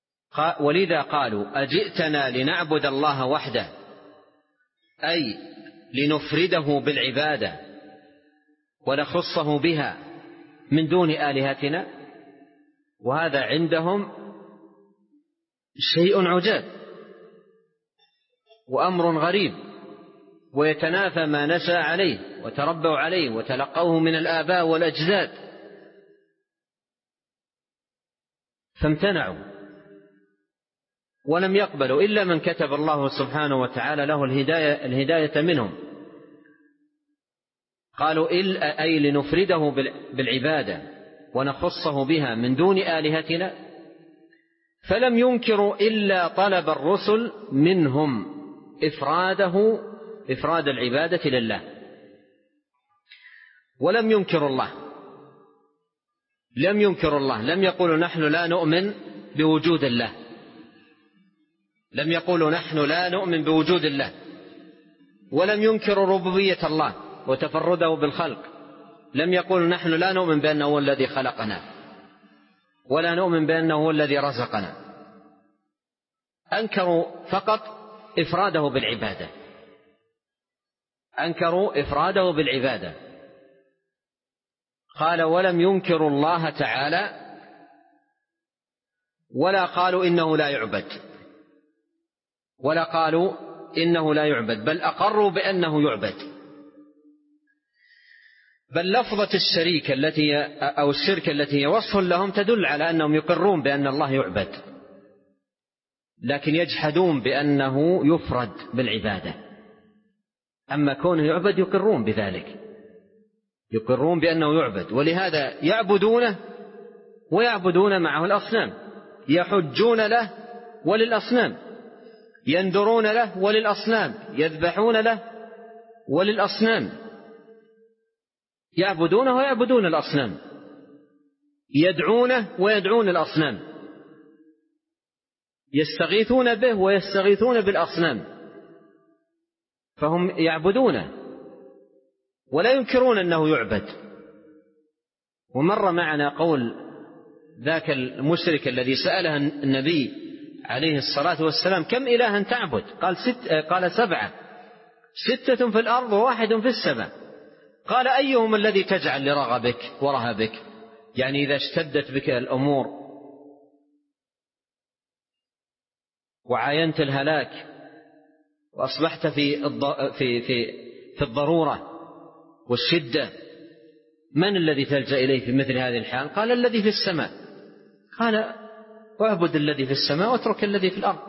ولذا قالوا: أجئتنا لنعبد الله وحده، أي لنفرده بالعبادة ونخصه بها من دون آلهتنا؟ وهذا عندهم شيء عجاب وأمر غريب، ويتنافى ما نشأ عليه وتربوا عليه وتلقوه من الآباء والأجداد، فامتنعوا ولم يقبلوا إلا من كتب الله سبحانه وتعالى له الهداية منهم. قالوا أي لنفرده بالعبادة ونخصه بها من دون آلهتنا، فلم ينكروا إلا طلب الرسل منهم إفراد العبادة لله، ولم ينكروا الله. لم يقولوا نحن لا نؤمن بوجود الله، لم يقولوا نحن لا نؤمن بوجود الله، ولم ينكروا ربوبية الله وتفرده بالخلق. لم يقولوا نحن لا نؤمن بأنه هو الذي خلقنا، ولا نؤمن بأنه هو الذي رزقنا. أنكروا فقط إفراده بالعبادة، أنكروا إفراده بالعبادة. قال ولم ينكروا الله تعالى ولا قالوا إنه لا يعبد، ولا قالوا إنه لا يعبد، بل أقروا بأنه يعبد. بل لفظة الشريك أو الشرك التي هي وصف لهم تدل على أنهم يقرون بأن الله يعبد، لكن يجحدون بأنه يفرد بالعبادة. أما كونه يعبد يقرون بذلك، يقرون بأنه يعبد، ولهذا يعبدونه ويعبدون معه الأصنام، يحجون له وللأصنام، ينذرون له وللأصنام، يذبحون له وللأصنام، يعبدونه ويعبدون الأصنام، يدعونه ويدعون الأصنام، يستغيثون به ويستغيثون بالأصنام، فهم يعبدونه ولا ينكرون أنه يعبد. ومر معنا قول ذاك المشرك الذي سأله النبي عليه الصلاة والسلام كم إلها تعبد؟ قال 7، 6 في الأرض و1 في السماء. قال أيهم الذي تجعل لرغبك ورهبك؟ يعني إذا اشتدت بك الأمور وعاينت الهلاك وأصبحت في الضرورة والشدة، من الذي تلجأ إليه في مثل هذه الحال؟ قال الذي في السماء. قال اعبد الذي في السماء واترك الذي في الأرض.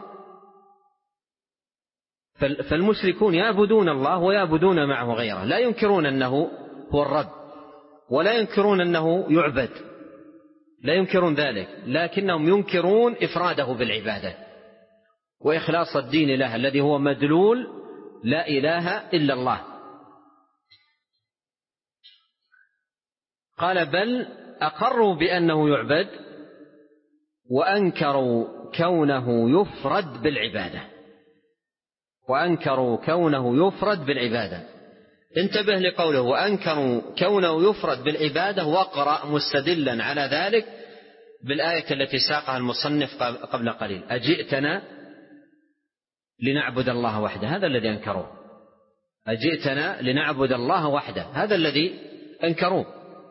فالمشركون يعبدون الله ويعبدون معه غيره، لا ينكرون أنه هو الرب ولا ينكرون أنه يعبد، لا ينكرون ذلك، لكنهم ينكرون إفراده بالعبادة وإخلاص الدين له الذي هو مدلول لا إله إلا الله. قال بل أقروا بأنه يعبد وأنكروا كونه يفرد بالعبادة، وأنكروا كونه يفرد بالعبادة. انتبه لقوله وأنكروا كونه يفرد بالعبادة، واقرأ مستدلا على ذلك بالآية التي ساقها المصنف قبل قليل: أجئتنا لنعبد الله وحده، هذا الذي أنكروه. أجئتنا لنعبد الله وحده، هذا الذي أنكروه.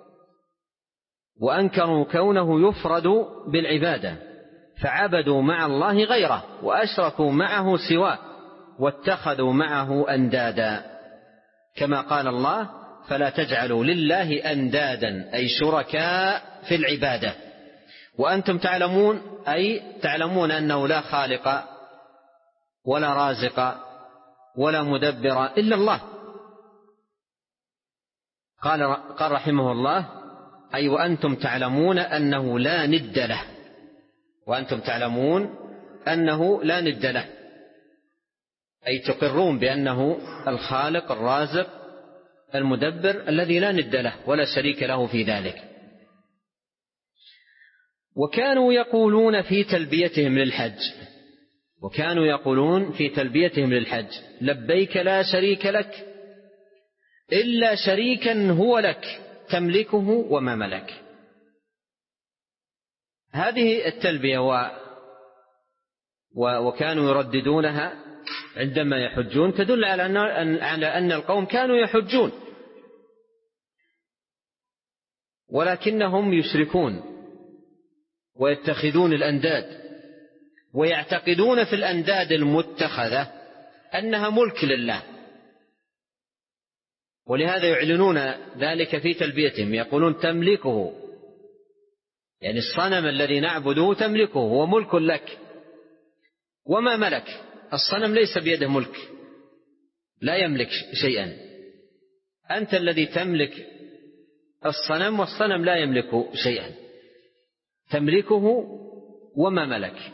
وأنكروا كونه يفرد بالعبادة، فعبدوا مع الله غيره وأشركوا معه سواه واتخذوا معه أندادا، كما قال الله: فلا تجعلوا لله أندادا، أي شركاء في العبادة، وأنتم تعلمون، أي تعلمون أنه لا خالق ولا رازق ولا مدبر إلا الله. قال رحمه الله: أي وأنتم تعلمون أنه لا ند له، وأنتم تعلمون أنه لا ند له، أي تقرون بأنه الخالق الرازق المدبر الذي لا ند له ولا شريك له في ذلك. وكانوا يقولون في تلبيتهم للحج، وكانوا يقولون في تلبيتهم للحج: لبيك لا شريك لك إلا شريكا هو لك تملكه وما ملك. هذه التلبية وكانوا يرددونها عندما يحجون تدل على أن القوم كانوا يحجون، ولكنهم يشركون ويتخذون الأنداد، ويعتقدون في الأنداد المتخذة أنها ملك لله، ولهذا يعلنون ذلك في تلبيتهم، يقولون تملكه، يعني الصنم الذي نعبده تملكه، هو ملك لك. وما ملك الصنم ليس بيده ملك، لا يملك شيئا، أنت الذي تملك الصنم، والصنم لا يملك شيئا، تملكه وما ملك.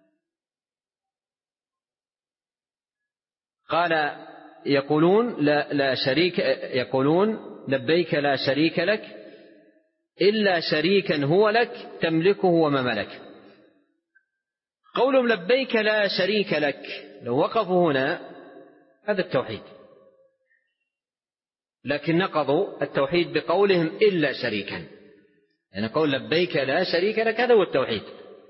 قال يقولون لا شريك، يقولون لبيك لا شريك لك إلا شريكا هو لك تملكه وما ملك. قولهم لبيك لا شريك لك، لو وقفوا هنا هذا التوحيد، لكن نقضوا التوحيد بقولهم إلا شريكا، يعني قول لبيك لا شريك لك هذا هو التوحيد،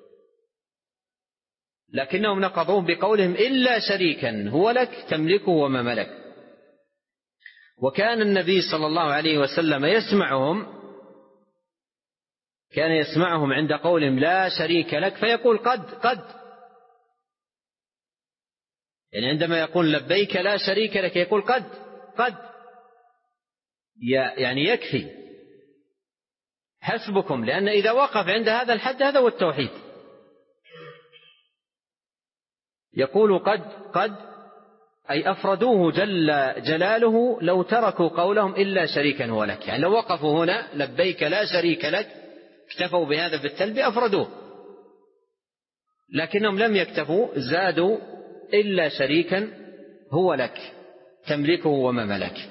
لكنهم نقضوه بقولهم إلا شريكا هو لك تملكه وما ملك. وكان النبي صلى الله عليه وسلم كان يسمعهم عند قولهم لا شريك لك فيقول قد، يعني عندما يقول لبيك لا شريك لك يقول قد، يعني يكفي، حسبكم، لأن إذا وقف عند هذا الحد هذا هو التوحيد. يقول قد أي أفردوه جل جلاله لو تركوا قولهم إلا شريكا هو لك، يعني لو وقفوا هنا لبيك لا شريك لك اكتفوا بهذا بالتلبية أفردوه، لكنهم لم يكتفوا، زادوا إلا شريكا هو لك تملكه وما ملك،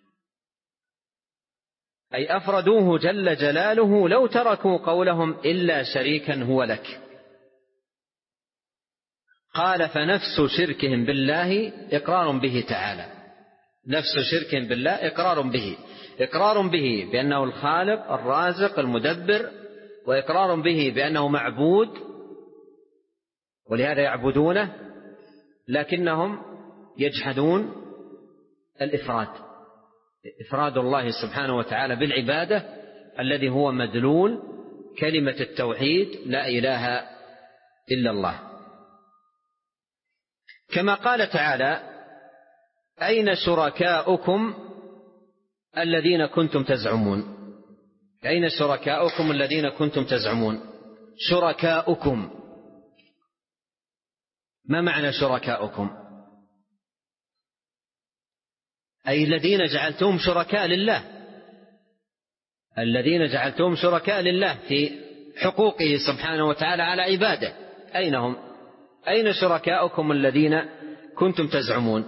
أي أفردوه جل جلاله لو تركوا قولهم إلا شريكا هو لك. قال فنفس شركهم بالله إقرار به تعالى، نفس شركهم بالله إقرار به بأنه الخالق الرازق المدبر، وإقرار به بأنه معبود، ولهذا يعبدونه، لكنهم يجحدون إفراد الله سبحانه وتعالى بالعبادة الذي هو مدلول كلمة التوحيد لا إله إلا الله. كما قال تعالى أين شركاؤكم الذين كنتم تزعمون، أين شركاؤكم الذين كنتم تزعمون. شركاؤكم، ما معنى شركاؤكم؟ أي الذين جعلتهم شركاء لله، الذين جعلتهم شركاء لله في حقوقه سبحانه وتعالى على عباده، أين هم؟ أين شركاؤكم الذين كنتم تزعمون.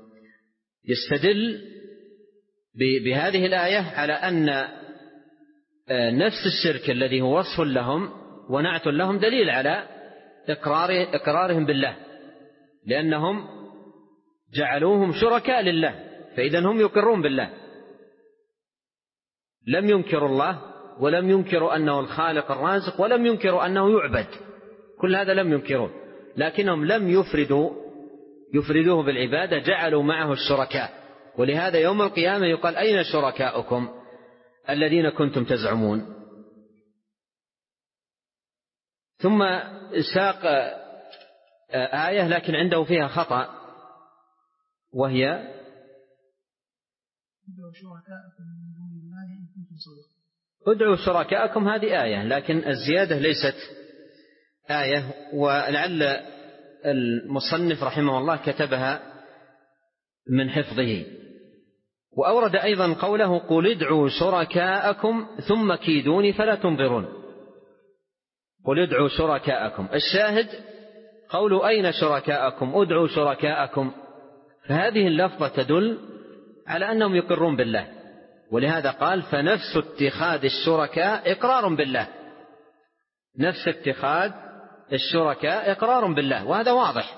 يستدل بهذه الآية على أن نفس الشرك الذي هو وصف لهم ونعت لهم دليل على إقرارهم بالله، لأنهم جعلوهم شركاء لله، فإذا هم يقرون بالله، لم ينكروا الله ولم ينكروا أنه الخالق الرازق ولم ينكروا أنه يعبد، كل هذا لم ينكروه، لكنهم لم يفردوه بالعبادة، جعلوا معه الشركاء. ولهذا يوم القيامة يقال أين شركاؤكم الذين كنتم تزعمون. ثم ساق آية لكن عنده فيها خطأ، وهي ادعوا شركاءكم، هذه آية لكن الزيادة ليست آية، ولعل المصنف رحمه الله كتبها من حفظه. وأورد أيضا قوله قل ادعوا شركاءكم ثم كيدوني فلا تنظرون. قل ادعوا شركاءكم، الشاهد قول أين شركاءكم، ادعوا شركاءكم، فهذه اللفظة تدل على أنهم يقرون بالله، ولهذا قال فنفس اتخاذ الشركاء إقرار بالله، نفس اتخاذ الشركاء إقرار بالله، وهذا واضح،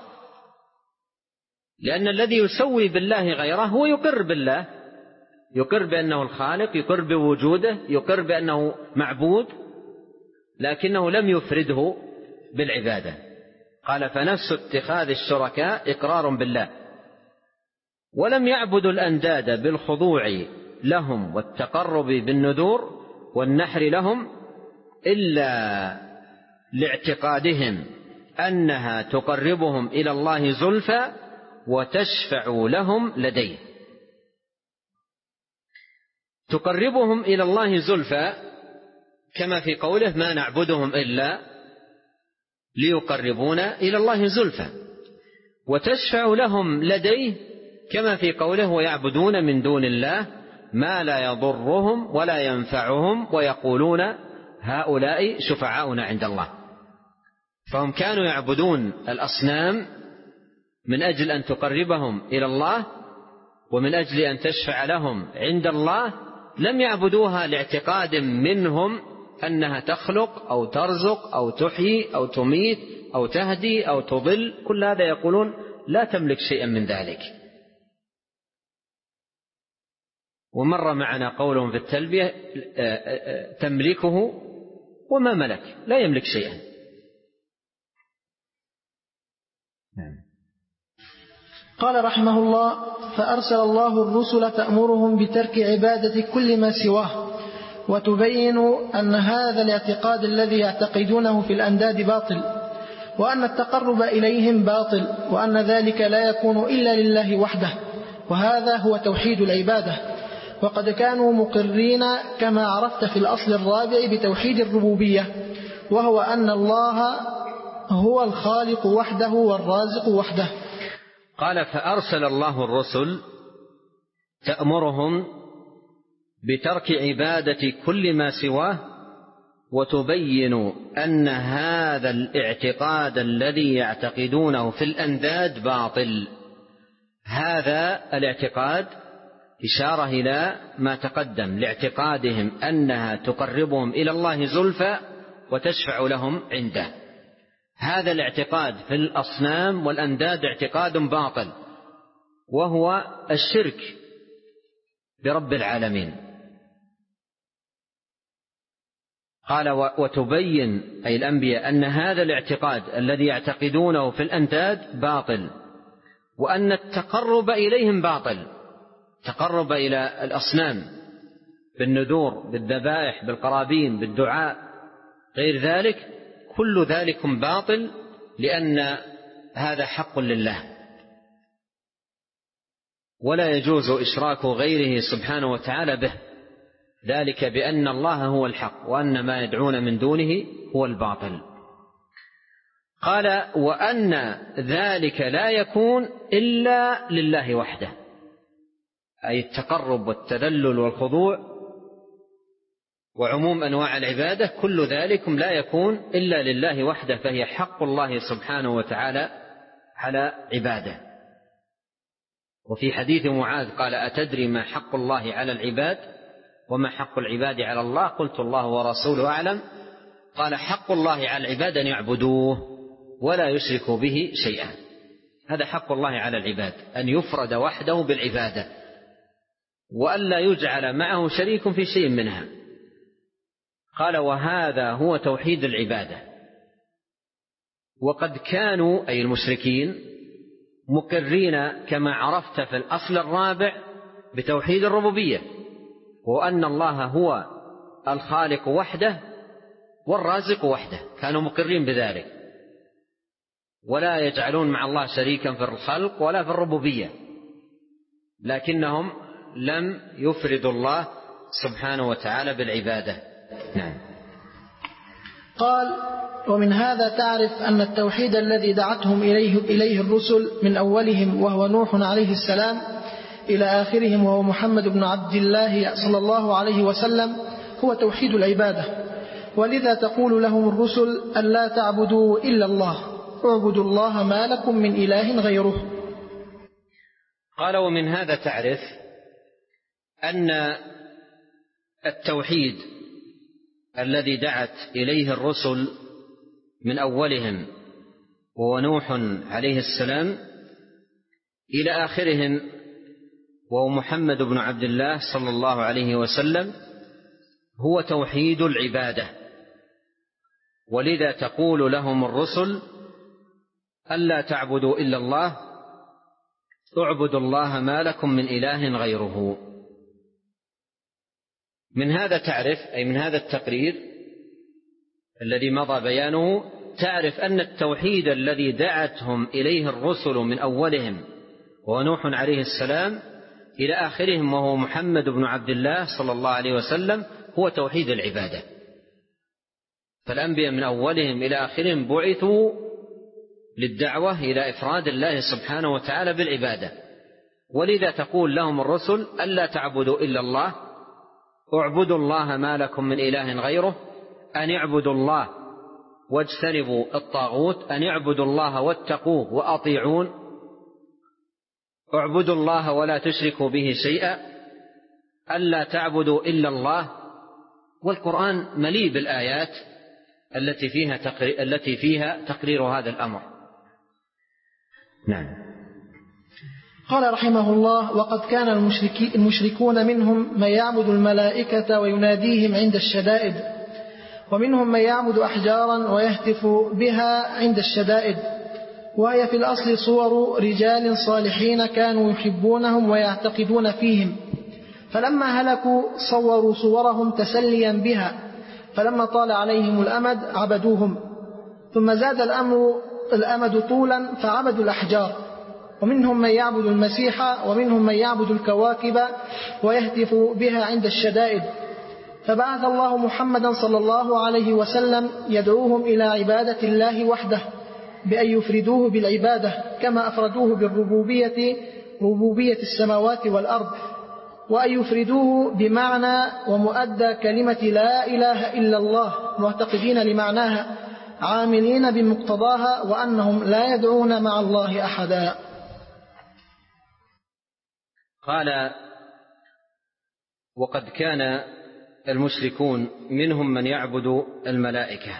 لأن الذي يسوي بالله غيره هو يقر بالله، يقر بأنه الخالق، يقر بوجوده، يقر بأنه معبود، لكنه لم يفرده بالعبادة. قال فنفس اتخاذ الشركاء إقرار بالله، ولم يعبدوا الأنداد بالخضوع لهم والتقرب بالنذور والنحر لهم إلا لاعتقادهم أنها تقربهم إلى الله زلفى وتشفع لهم لديه. تقربهم إلى الله زلفى كما في قوله ما نعبدهم إلا ليقربونا إلى الله زلفى، وتشفع لهم لديه كما في قوله ويعبدون من دون الله ما لا يضرهم ولا ينفعهم ويقولون هؤلاء شفعاؤنا عند الله. فهم كانوا يعبدون الأصنام من أجل أن تقربهم إلى الله ومن أجل أن تشفع لهم عند الله، لم يعبدوها لاعتقاد منهم أنها تخلق أو ترزق أو تحيي أو تميت أو تهدي أو تضل، كل هذا يقولون لا تملك شيئا من ذلك. ومر معنا قولهم في التلبية تملكه وما ملك، لا يملك شيئا. قال رحمه الله فأرسل الله الرسل تأمرهم بترك عبادة كل ما سواه، وتبين أن هذا الاعتقاد الذي يعتقدونه في الأنداد باطل، وأن التقرب إليهم باطل، وأن ذلك لا يكون إلا لله وحده، وهذا هو توحيد العبادة. وقد كانوا مقرين كما عرفت في الأصل الرابع بتوحيد الربوبية، وهو أن الله هو الخالق وحده والرازق وحده. قال فأرسل الله الرسل تأمرهم بترك عبادة كل ما سواه، وتبين أن هذا الاعتقاد الذي يعتقدونه في الأنداد باطل. هذا الاعتقاد إشارة إلى ما تقدم لاعتقادهم أنها تقربهم إلى الله زلفى وتشفع لهم عنده. هذا الاعتقاد في الأصنام والأنداد اعتقاد باطل، وهو الشرك برب العالمين. قال وتبين أي الأنبياء أن هذا الاعتقاد الذي يعتقدونه في الأنداد باطل، وأن التقرب إليهم باطل، تقرب إلى الأصنام بالنذور بالذبائح بالقرابين بالدعاء غير ذلك، كل ذلك باطل، لأن هذا حق لله، ولا يجوز إشراك غيره سبحانه وتعالى به، ذلك بأن الله هو الحق وأن ما يدعون من دونه هو الباطل. قال وأن ذلك لا يكون إلا لله وحده، أي التقرب والتذلل والخضوع وعموم أنواع العبادة كل ذلك لا يكون إلا لله وحده، فهي حق الله سبحانه وتعالى على عباده. وفي حديث معاذ قال أتدري ما حق الله على العباد وما حق العباد على الله؟ قلت الله ورسوله أعلم. قال حق الله على العباد أن يعبدوه ولا يشركوا به شيئا. هذا حق الله على العباد، أن يفرد وحده بالعبادة وأن لا يجعل معه شريك في شيء منها. قال وهذا هو توحيد العبادة. وقد كانوا أي المشركين مقرين كما عرفت في الأصل الرابع بتوحيد الربوبية، وأن الله هو الخالق وحده والرازق وحده، كانوا مقرين بذلك، ولا يجعلون مع الله شريكا في الخلق ولا في الربوبية، لكنهم لم يفردوا الله سبحانه وتعالى بالعبادة. نعم. قال ومن هذا تعرف أن التوحيد الذي دعتهم إليه الرسل من أولهم وهو نوح عليه السلام إلى آخرهم وهو محمد بن عبد الله صلى الله عليه وسلم هو توحيد العبادة، ولذا تقول لهم الرسل أن لا تعبدوا إلا الله، اعبدوا الله ما لكم من إله غيره. قال ومن هذا تعرف أن التوحيد الذي دعت إليه الرسل من أولهم وهو نوح عليه السلام إلى آخرهم وهو محمد بن عبد الله صلى الله عليه وسلم هو توحيد العبادة، ولذا تقول لهم الرسل ألا تعبدوا إلا الله اعبدوا الله ما لكم من إله غيره. من هذا تعرف، أي من هذا التقرير الذي مضى بيانه، تعرف أن التوحيد الذي دعتهم إليه الرسل من أولهم ونوح عليه السلام إلى آخرهم وهو محمد بن عبد الله صلى الله عليه وسلم هو توحيد العبادة. فالأنبياء من أولهم إلى آخرهم بعثوا للدعوة إلى إفراد الله سبحانه وتعالى بالعبادة، ولذا تقول لهم الرسل ألا تعبدوا إلا الله اعبدوا الله ما لكم من إله غيره، أن اعبدوا الله واجتنبوا الطاغوت، أن اعبدوا الله واتقوه وأطيعون، اعبدوا الله ولا تشركوا به شيئا، ألا تعبدوا إلا الله. والقرآن مليء بالآيات التي فيها تقرير هذا الأمر. نعم. قال رحمه الله: وقد كان المشركون منهم من يعبد الملائكة ويناديهم عند الشدائد، ومنهم من يعبد أحجارا ويهتف بها عند الشدائد، وهي في الأصل صور رجال صالحين كانوا يحبونهم ويعتقدون فيهم، فلما هلكوا صوروا صورهم تسليا بها، فلما طال عليهم الأمد عبدوهم، ثم زاد الأمد طولا فعبدوا الأحجار. ومنهم من يعبد المسيح، ومنهم من يعبد الكواكب ويهتف بها عند الشدائد، فبعث الله محمدا صلى الله عليه وسلم يدعوهم إلى عبادة الله وحده بأن يفردوه بالعبادة كما أفردوه بالربوبية، ربوبية السماوات والأرض، وأن يفردوه بمعنى ومؤدى كلمة لا إله إلا الله معتقدين لمعناها عاملين بمقتضاها، وأنهم لا يدعون مع الله أحدا. قال: وقد كان المشركون منهم من يعبد الملائكة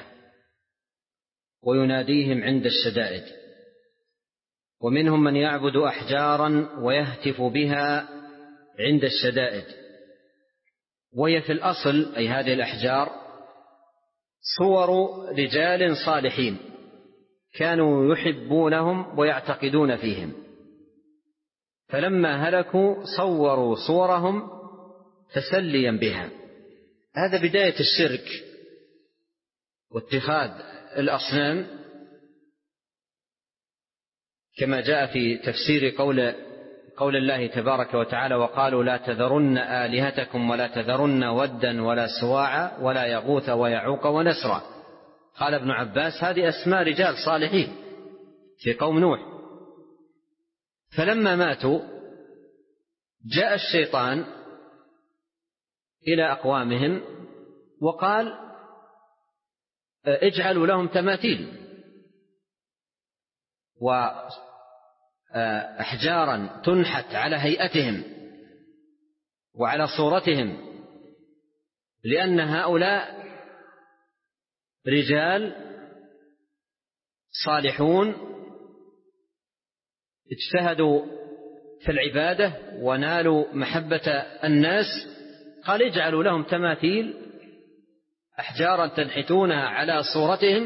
ويناديهم عند الشدائد، ومنهم من يعبد أحجارا ويهتف بها عند الشدائد، وهي في الأصل أي هذه الأحجار صور رجال صالحين كانوا يحبونهم ويعتقدون فيهم، فلما هلكوا صوروا صورهم تسليا بها. هذا بداية الشرك واتخاذ الأصنام، كما جاء في تفسير قول الله تبارك وتعالى: وقالوا لا تذرن آلهتكم ولا تذرن ودا ولا سواعا ولا يغوث ويعوق ونسرا. قال ابن عباس: هذه أسماء رجال صالحين في قوم نوح. فلما ماتوا جاء الشيطان إلى أقوامهم وقال: اجعلوا لهم تماثيل وأحجارا تنحت على هيئتهم وعلى صورتهم، لأن هؤلاء رجال صالحون اجتهدوا في العبادة ونالوا محبة الناس. قال: اجعلوا لهم تماثيل أحجارا تنحتونها على صورتهم،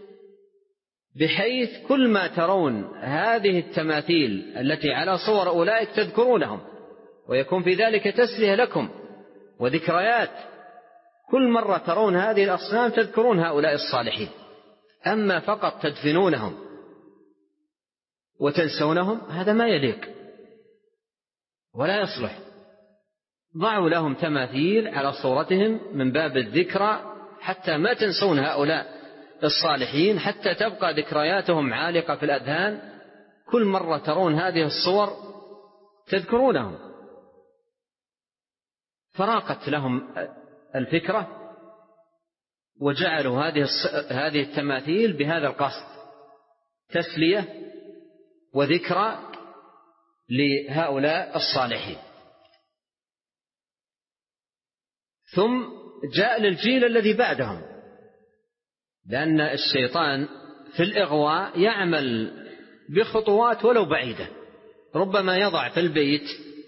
بحيث كل ما ترون هذه التماثيل التي على صور أولئك تذكرونهم، ويكون في ذلك تسلية لكم وذكريات. كل مرة ترون هذه الأصنام تذكرون هؤلاء الصالحين. أما فقط تدفنونهم وتنسونهم هذا ما يليق ولا يصلح. ضعوا لهم تماثيل على صورتهم من باب الذكرى حتى ما تنسون هؤلاء الصالحين، حتى تبقى ذكرياتهم عالقة في الأذهان. كل مرة ترون هذه الصور تذكرونهم. فراقت لهم الفكرة وجعلوا هذه التماثيل بهذا القصد، تسلية وذكرى لهؤلاء الصالحين. ثم جاء للجيل الذي بعدهم، لأن الشيطان في الإغواء يعمل بخطوات ولو بعيدة، ربما يضع في البيت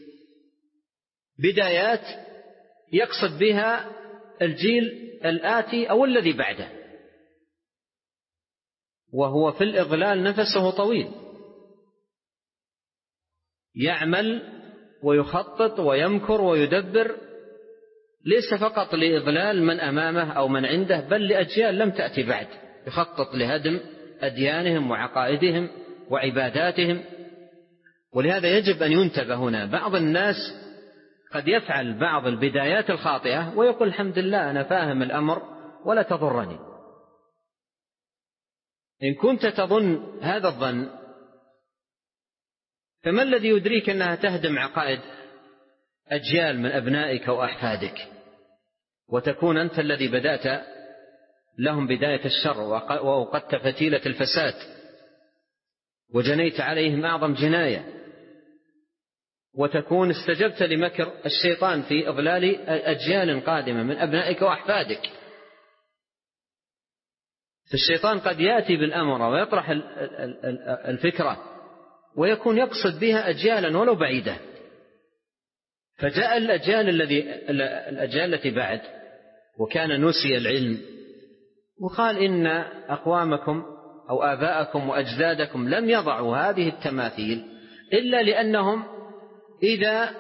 بدايات يقصد بها الجيل الآتي أو الذي بعده، وهو في الإضلال نفسه طويل، يعمل ويخطط ويمكر ويدبر ليس فقط لإضلال من أمامه أو من عنده، بل لأجيال لم تأتي بعد، يخطط لهدم أديانهم وعقائدهم وعباداتهم. ولهذا يجب أن ينتبه هنا. بعض الناس قد يفعل بعض البدايات الخاطئة ويقول الحمد لله أنا فاهم الأمر ولا تضرني. إن كنت تظن هذا الظن فما الذي يدريك أنها تهدم عقائد أجيال من أبنائك وأحفادك، وتكون أنت الذي بدأت لهم بداية الشر وأوقدت فتيلة الفساد وجنيت عليهم أعظم جناية، وتكون استجبت لمكر الشيطان في إضلال أجيال قادمة من أبنائك وأحفادك. فالشيطان قد يأتي بالأمر ويطرح الفكرة ويكون يقصد بها أجيالا ولو بعيدة، فجاء الأجيال التي بعد وكان نسي العلم وقال إن أقوامكم أو آباءكم وأجدادكم لم يضعوا هذه التماثيل إلا لأنهم إذا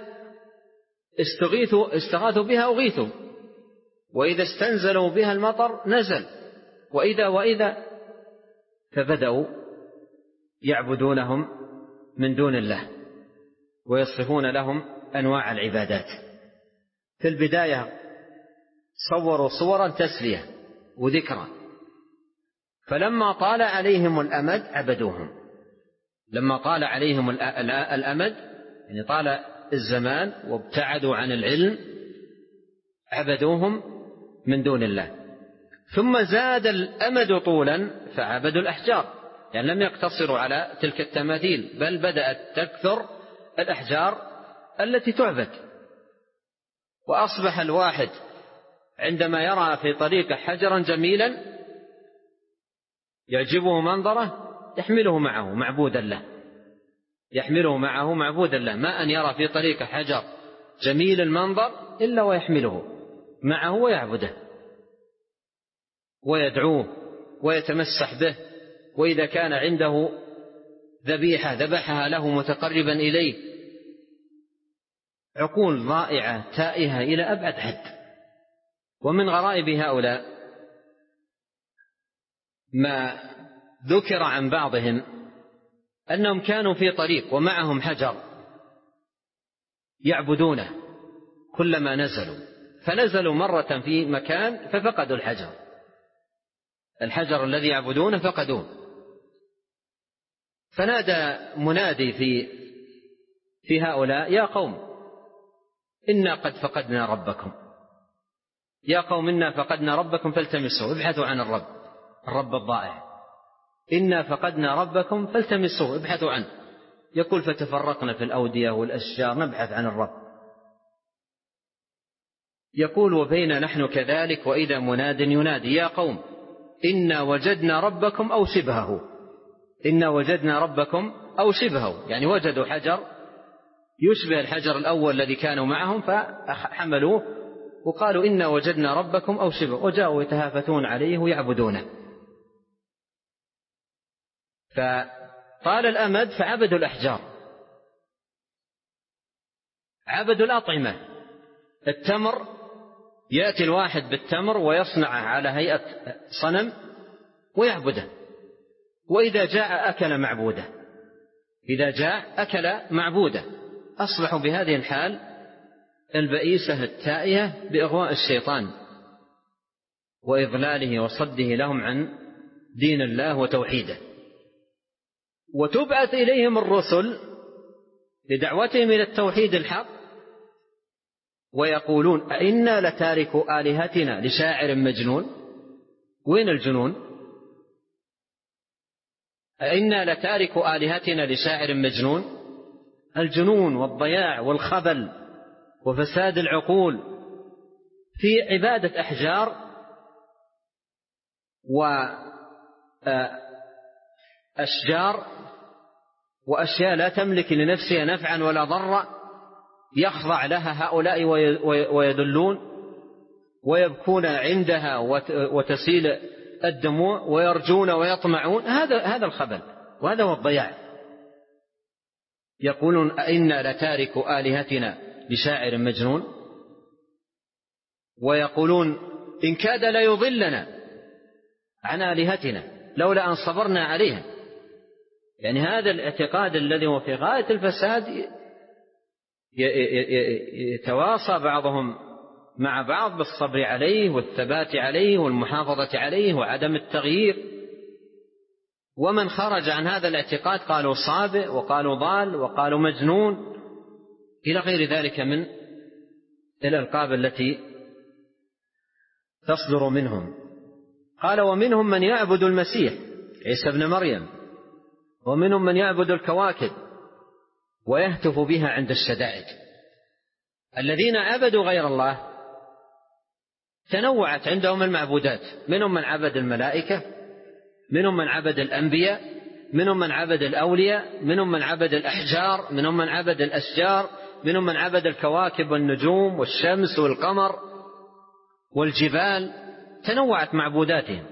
استغاثوا بها أغيثوا، وإذا استنزلوا بها المطر نزل، وإذا فبدأوا يعبدونهم من دون الله ويصرفون لهم أنواع العبادات. في البداية صوروا صورا تسلية وذكرى، فلما طال عليهم الأمد عبدوهم. لما طال عليهم الأمد يعني طال الزمان وابتعدوا عن العلم عبدوهم من دون الله. ثم زاد الأمد طولا فعبدوا الأحجار، يعني لم يقتصروا على تلك التماثيل بل بدأت تكثر الأحجار التي تعبد. وأصبح الواحد عندما يرى في طريقه حجرا جميلا يعجبه منظره يحمله معه معبودا له، يحمله معه معبودا له، ما أن يرى في طريقه حجر جميل المنظر إلا ويحمله معه ويعبده ويدعوه ويتمسح به، وإذا كان عنده ذبيحة ذبحها له متقربا إليه. عقول ضائعة تائهة إلى أبعد حد. ومن غرائب هؤلاء ما ذكر عن بعضهم أنهم كانوا في طريق ومعهم حجر يعبدونه كلما نزلوا، فنزلوا مرة في مكان ففقدوا الحجر الذي يعبدونه فقدوه، فنادى منادي في هؤلاء: يا قوم إنا قد فقدنا ربكم، يا قوم إنا فقدنا ربكم فالتمسوه، ابحثوا عن الرب الضائع، إنا فقدنا ربكم فالتمسوه ابحثوا عنه. يقول: فتفرقنا في الأودية والأشجار نبحث عن الرب. يقول: وبين نحن كذلك وإذا مناد ينادي: يا قوم إنا وجدنا ربكم أو شبهه، إنا وجدنا ربكم أو شبهه، يعني وجدوا حجر يشبه الحجر الأول الذي كانوا معهم فحملوه وقالوا: إنا وجدنا ربكم أو شبهه، وجاءوا يتهافتون عليه ويعبدونه. فطال الأمد فعبدوا الأحجار، عبدوا الأطعمة. التمر، يأتي الواحد بالتمر ويصنعه على هيئة صنم ويعبده، وإذا جاء أكل معبوده، إذا جاء أكل معبوده. أصبحوا بهذه الحال البئيسة التائهة بإغواء الشيطان وإضلاله وصده لهم عن دين الله وتوحيده. وتبعث إليهم الرسل لدعوتهم إلى التوحيد الحق ويقولون: أئنا لتاركوا آلهتنا لشاعر مجنون. وين الجنون؟ أئنا لتاركوا آلهتنا لشاعر مجنون. الجنون والضياع والخبل وفساد العقول في عبادة أحجار وأشجار وأشياء لا تملك لنفسها نفعا ولا ضرا، يخضع لها هؤلاء ويدلون ويبكون عندها وتسيل الدموع ويرجون ويطمعون، هذا الخبل وهذا هو الضياع. يقولون أئنا لتاركو آلهتنا لشاعر مجنون، ويقولون إن كاد ليضلنا عن آلهتنا لولا أن صبرنا عليها. يعني هذا الاعتقاد الذي هو في غاية الفساد يتواصى بعضهم مع بعض بالصبر عليه والثبات عليه والمحافظة عليه وعدم التغيير. ومن خرج عن هذا الاعتقاد قالوا صابئ وقالوا ضال وقالوا مجنون إلى غير ذلك من الألقاب التي تصدر منهم. قال ومنهم من يعبد المسيح عيسى ابن مريم، ومنهم من يعبد الكواكب ويهتف بها عند الشدائد. الذين عبدوا غير الله تنوعت عندهم المعبودات، منهم من عبد الملائكة، منهم من عبد الأنبياء، منهم من عبد الأولياء، منهم من عبد الأحجار، منهم من عبد الأشجار، منهم من عبد الكواكب والنجوم والشمس والقمر والجبال. تنوعت معبوداتهم،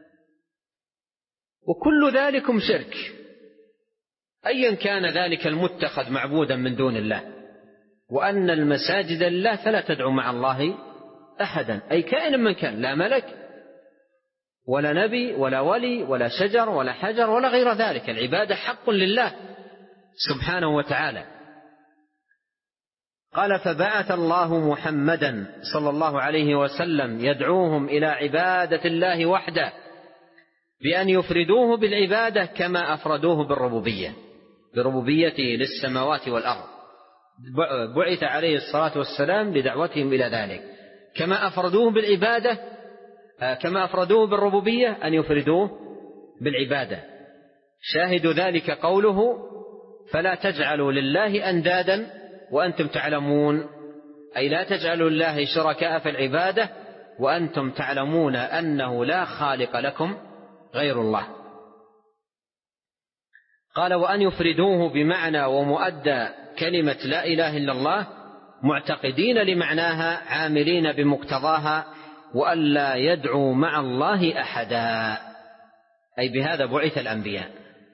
وكل ذلكم شرك، أيا كان ذلك المتخذ معبودا من دون الله. وأن المساجد لله فلا تدعو مع الله أحدا، أي كائن من كان، لا ملك ولا نبي ولا ولي ولا شجر ولا حجر ولا غير ذلك. العبادة حق لله سبحانه وتعالى. قال فبعث الله محمدا صلى الله عليه وسلم يدعوهم إلى عبادة الله وحده بأن يفردوه بالعبادة كما أفردوه بربوبيته للسماوات والأرض. بعث عليه الصلاة والسلام لدعوتهم إلى ذلك، كما أفردوه بالعبادة، كما أفردوه بالربوبية أن يفردوه بالعبادة. شاهد ذلك قوله فلا تجعلوا لله أندادا وأنتم تعلمون، أي لا تجعلوا الله شركاء في العبادة وأنتم تعلمون أنه لا خالق لكم غير الله. قال وأن يفردوه بمعنى ومؤدى كلمة لا إله إلا الله، معتقدين لمعناها عاملين بمقتضاها، وألا يدعوا مع الله أحدا، أي بهذا بعث الأنبياء.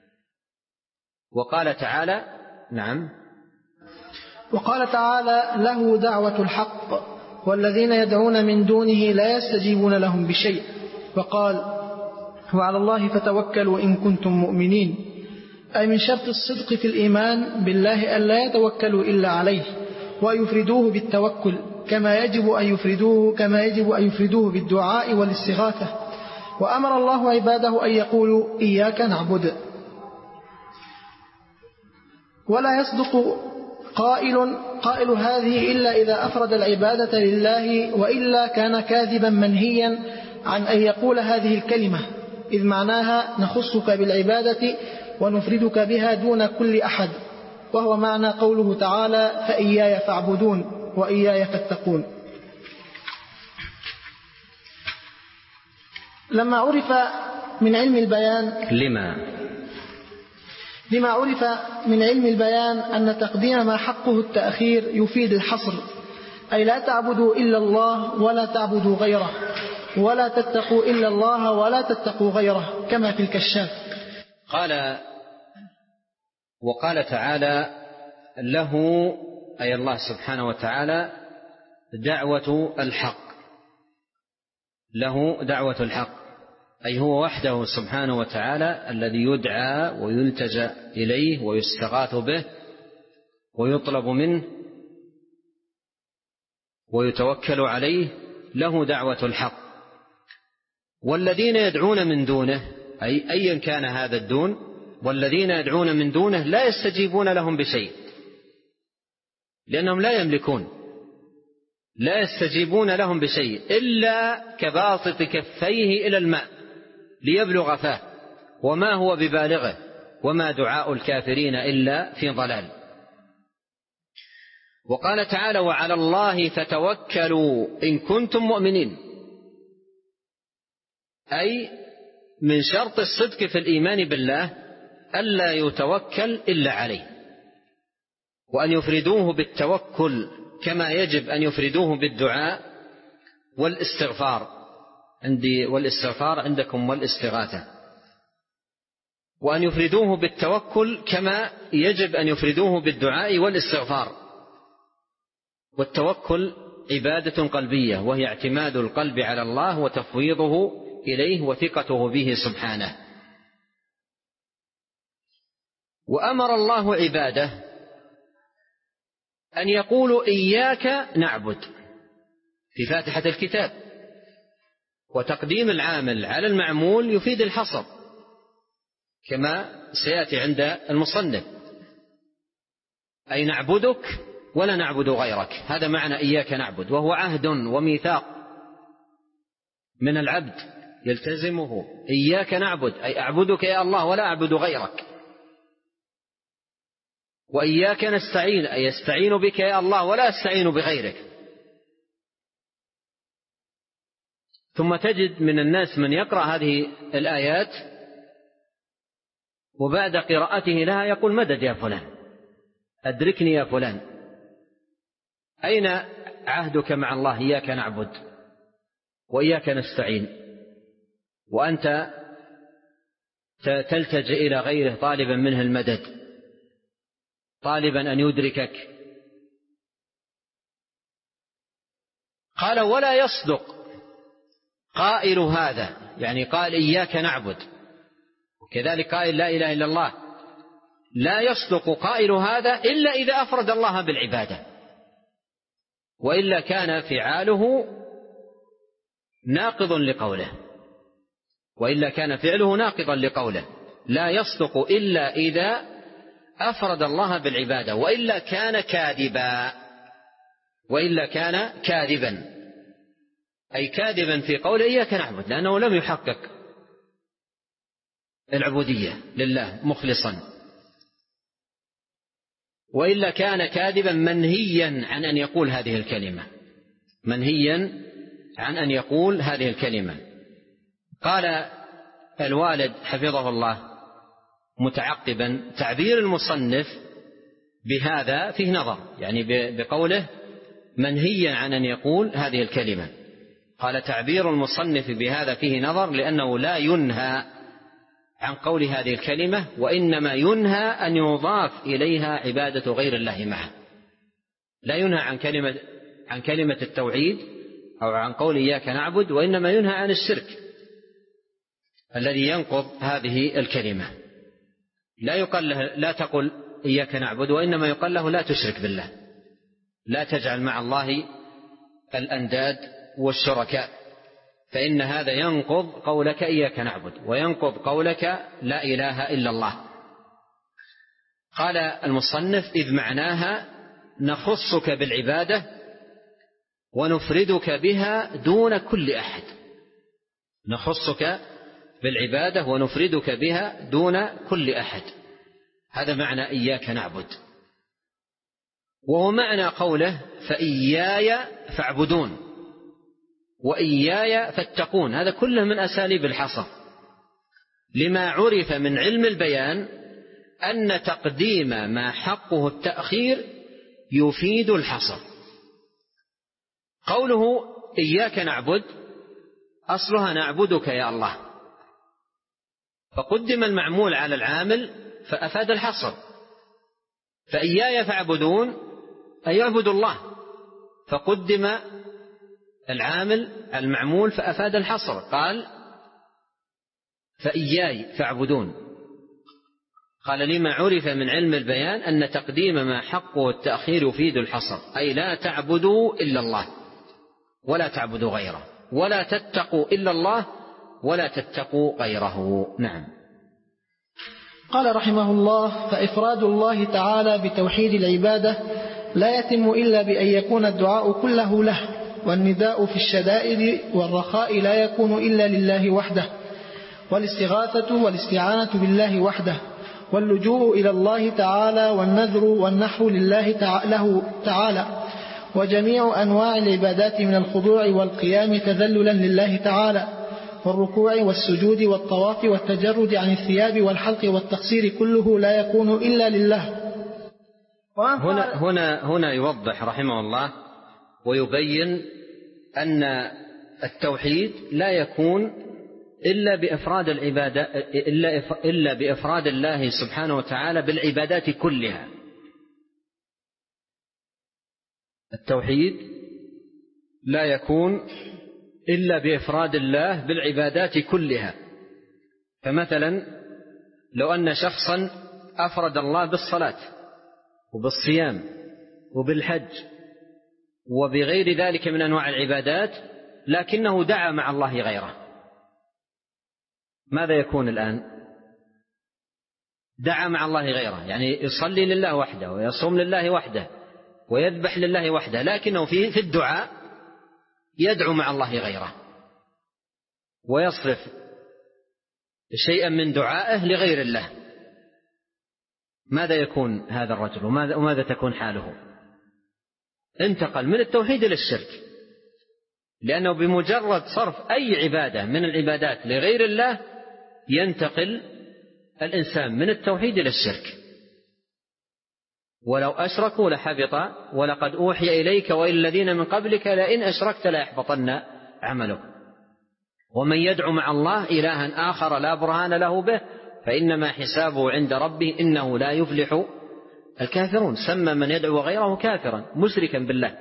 وقال تعالى نعم، وقال تعالى له دعوة الحق والذين يدعون من دونه لا يستجيبون لهم بشيء. وقال وعلى الله فتوكلوا إن كنتم مؤمنين، أي من شرط الصدق في الإيمان بالله أن لا يتوكلوا إلا عليه، ويفردوه بالتوكل كما يجب أن يفردوه بالدعاء والاستغاثة. وأمر الله عباده أن يقولوا إياك نعبد. ولا يصدق قائل هذه إلا إذا أفرد العبادة لله، وإلا كان كاذبا منهيا عن أن يقول هذه الكلمة، إذ معناها نخصك بالعبادة ونفردك بها دون كل أحد، وهو معنى قوله تعالى فإياي فاعبدون وإياي فاتقون. لما عرف من علم البيان أن تقديم ما حقه التأخير يفيد الحصر، أي لا تعبدوا إلا الله ولا تعبدوا غيره، ولا تتقوا إلا الله ولا تتقوا غيره، كما في الكشاف. وقال تعالى له، أي الله سبحانه وتعالى، دعوة الحق، له دعوة الحق، أي هو وحده سبحانه وتعالى الذي يدعى ويلتجأ إليه ويستغاث به ويطلب منه ويتوكل عليه، له دعوة الحق. والذين يدعون من دونه، أي أيا كان هذا الدون، والذين يدعون من دونه لا يستجيبون لهم بشيء، لأنهم لا يملكون، لا يستجيبون لهم بشيء إلا كباسط كفيه إلى الماء ليبلغ فاه، وما هو ببالغه، وما دعاء الكافرين إلا في ضلال. وقال تعالى وعلى الله فتوكلوا إن كنتم مؤمنين، أي من شرط الصدق في الإيمان بالله ألا يتوكل إلا عليه، وأن يفردوه بالتوكل كما يجب أن يفردوه بالدعاء والاستغفار، عندي والاستغفار عندكم والاستغاثة، وأن يفردوه بالتوكل كما يجب أن يفردوه بالدعاء والاستغفار. والتوكل عبادة قلبية، وهي اعتماد القلب على الله وتفويضه إليه وثقته به سبحانه. وأمر الله عباده أن يقولوا إياك نعبد في فاتحة الكتاب، وتقديم العامل على المعمول يفيد الحصر كما سيأتي عند المصنف، أي نعبدك ولا نعبد غيرك. هذا معنى إياك نعبد، وهو عهد وميثاق من العبد يلتزمه. إياك نعبد أي أعبدك يا الله ولا أعبد غيرك. وإياك نستعين أي يستعين بك يا الله ولا أستعين بغيرك. ثم تجد من الناس من يقرأ هذه الآيات وبعد قراءته لها يقول مدد يا فلان، أدركني يا فلان. أين عهدك مع الله؟ إياك نعبد وإياك نستعين، وأنت تلتجئ إلى غيره طالبا منه المدد، طالبا أن يدركك. قال ولا يصدق قائل هذا، يعني قال إياك نعبد، وكذلك قائل لا إله إلا الله، لا يصدق قائل هذا إلا إذا أفرد الله بالعبادة، وإلا كان فعاله ناقض لقوله، وإلا كان فعله ناقضا لقوله. لا يصدق إلا إذا أفرد الله بالعبادة، وإلا كان كاذبا، وإلا كان كاذبا أي كاذبا في قوله إياك نعبد، لأنه لم يحقق العبودية لله مخلصا، وإلا كان كاذبا منهيا عن أن يقول هذه الكلمة، منهيا عن أن يقول هذه الكلمة. قال الوالد حفظه الله متعقبا تعبير المصنف بهذا فيه نظر، يعني بقوله منهيا عن أن يقول هذه الكلمة. قال تعبير المصنف بهذا فيه نظر، لأنه لا ينهى عن قول هذه الكلمة، وإنما ينهى أن يضاف إليها عبادة غير الله معه. لا ينهى عن كلمة التوحيد أو عن قول إياك نعبد، وإنما ينهى عن الشرك الذي ينقض هذه الكلمة. لا يقال له لا تقل إياك نعبد، وإنما يقال له لا تشرك بالله، لا تجعل مع الله الأنداد والشركاء، فإن هذا ينقض قولك إياك نعبد، وينقض قولك لا إله إلا الله. قال المصنف إذ معناها نخصك بالعبادة ونفردك بها دون كل أحد، نخصك بالعبادة ونفردك بها دون كل أحد، هذا معنى إياك نعبد. وهو معنى قوله فإياي فاعبدون وإياي فاتقون، هذا كله من أساليب الحصر، لما عرف من علم البيان أن تقديم ما حقه التأخير يفيد الحصر. قوله إياك نعبد أصلها نعبدك يا الله، فقدم المعمول على العامل فأفاد الحصر. فإياي فاعبدون أي يعبد الله، فقدم العامل المعمول فأفاد الحصر. قال فإياي فاعبدون، قال لما عرف من علم البيان أن تقديم ما حقه التأخير يفيد الحصر، أي لا تعبدوا إلا الله ولا تعبدوا غيره، ولا تتقوا إلا الله ولا تتقوا غيره. نعم. قال رحمه الله فإفراد الله تعالى بتوحيد العبادة لا يتم إلا بأن يكون الدعاء كله له، والنداء في الشدائد والرخاء لا يكون إلا لله وحده، والاستغاثة والاستعانة بالله وحده، واللجوء إلى الله تعالى والنذر والنحو لله تعالى، وجميع أنواع العبادات من الخضوع والقيام تذللا لله تعالى، والركوع والسجود والطواف والتجرد عن الثياب والحلق والتقصير كله لا يكون إلا لله. هنا يوضح رحمه الله ويبين أن التوحيد لا يكون إلا بإفراد العبادة إلا بإفراد الله سبحانه وتعالى بالعبادات كلها. التوحيد لا يكون إلا بإفراد الله بالعبادات كلها. فمثلا لو أن شخصا أفرد الله بالصلاة وبالصيام وبالحج وبغير ذلك من أنواع العبادات، لكنه دعا مع الله غيره، ماذا يكون الآن؟ دعا مع الله غيره، يعني يصلي لله وحده ويصوم لله وحده ويذبح لله وحده، لكنه في الدعاء يدعو مع الله غيره ويصرف شيئا من دعائه لغير الله. ماذا يكون هذا الرجل وماذا تكون حاله؟ انتقل من التوحيد إلى الشرك، لأنه بمجرد صرف أي عبادة من العبادات لغير الله ينتقل الإنسان من التوحيد إلى الشرك. ولو أشركوا لحبط ولقد أوحي إليك وإلى الذين من قبلك لئن أشركت ليحبطن عملك. ومن يدعو مع الله إلها آخر لا برهان له به فإنما حسابه عند ربه إنه لا يفلح الكافرون. سمى من يدعو غيره كافرا مشركا بالله.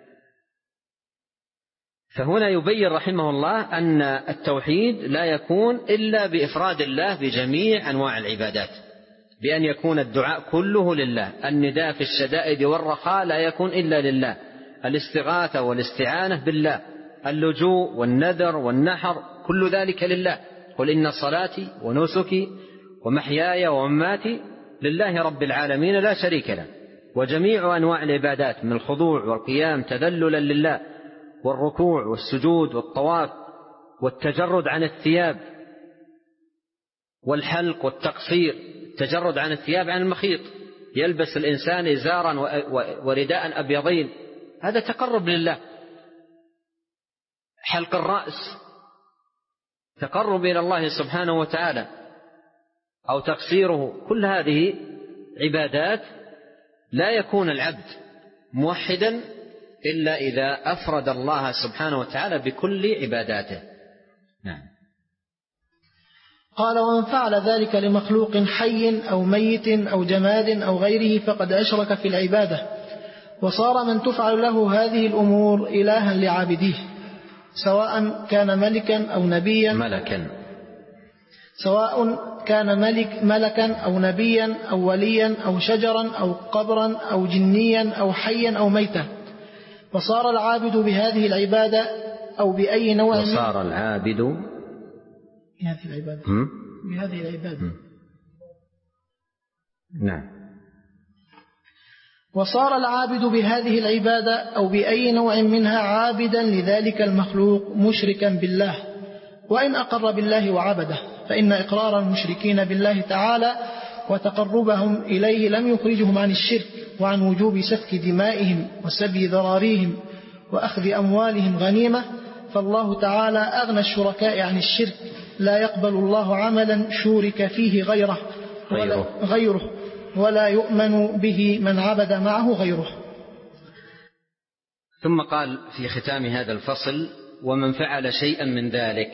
فهنا يبين رحمه الله أن التوحيد لا يكون إلا بإفراد الله بجميع أنواع العبادات، بأن يكون الدعاء كله لله، النداء في الشدائد والرخاء لا يكون إلا لله، الاستغاثة والاستعانة بالله، اللجوء والنذر والنحر كل ذلك لله. قل إن صلاتي ونسكي ومحياي ومماتي لله رب العالمين لا شريك له. وجميع أنواع العبادات من الخضوع والقيام تذللا لله، والركوع والسجود والطواف والتجرد عن الثياب والحلق والتقصير، التجرد عن الثياب عن المخيط، يلبس الإنسان إزارا ورداء أبيضين، هذا تقرب لله. حلق الرأس تقرب إلى الله سبحانه وتعالى، أو تقصيره، كل هذه عبادات لا يكون العبد موحدا إلا إذا أفرد الله سبحانه وتعالى بكل عباداته. نعم. قال: ومن فعل ذلك لمخلوق حي أو ميت أو جماد أو غيره فقد أشرك في العبادة، وصار من تفعل له هذه الأمور إلها لعابديه، سواء كان ملكا أو نبيا ملكا أو نبيا أو وليا أو شجرا أو قبرا أو جنيا أو حيا أو ميتا. وصار العابد بهذه العبادة أو بأي نوع وصار العابد بهذه العبادة نعم. وصار العابد بهذه العبادة أو بأي نوع منها عابدا لذلك المخلوق مشركا بالله، وإن أقر بالله وعبده، فإن إقرار المشركين بالله تعالى وتقربهم إليه لم يخرجهم عن الشرك وعن وجوب سفك دمائهم وسبي ذراريهم وأخذ أموالهم غنيمة. فالله تعالى أغنى الشركاء عن الشرك، لا يقبل الله عملا شورك فيه غيره ولا يؤمن به من عبد معه غيره. ثم قال في ختام هذا الفصل: ومن فعل شيئا من ذلك،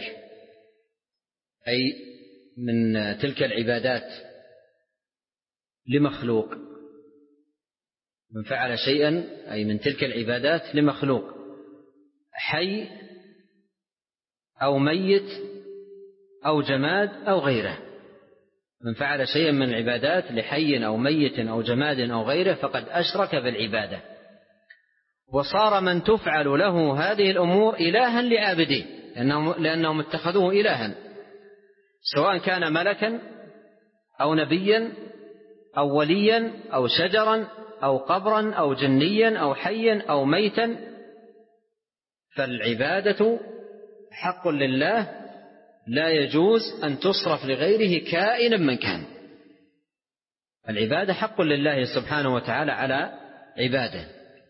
أي من تلك العبادات لمخلوق، من فعل شيئا أي من تلك العبادات لمخلوق حي أو ميت أو جماد أو غيره، من فعل شيئا من العبادات لحي أو ميت أو جماد أو غيره فقد أشرك بالعبادة، وصار من تفعل له هذه الأمور إلها لعابديه، لأنهم اتخذوه إلها، سواء كان ملكا أو نبيا أو وليا أو شجرا أو قبرا أو جنيا أو حيا أو ميتا. فالعبادة حق لله لا يجوز أن تصرف لغيره كائنا من كان. العبادة حق لله سبحانه وتعالى على عباده.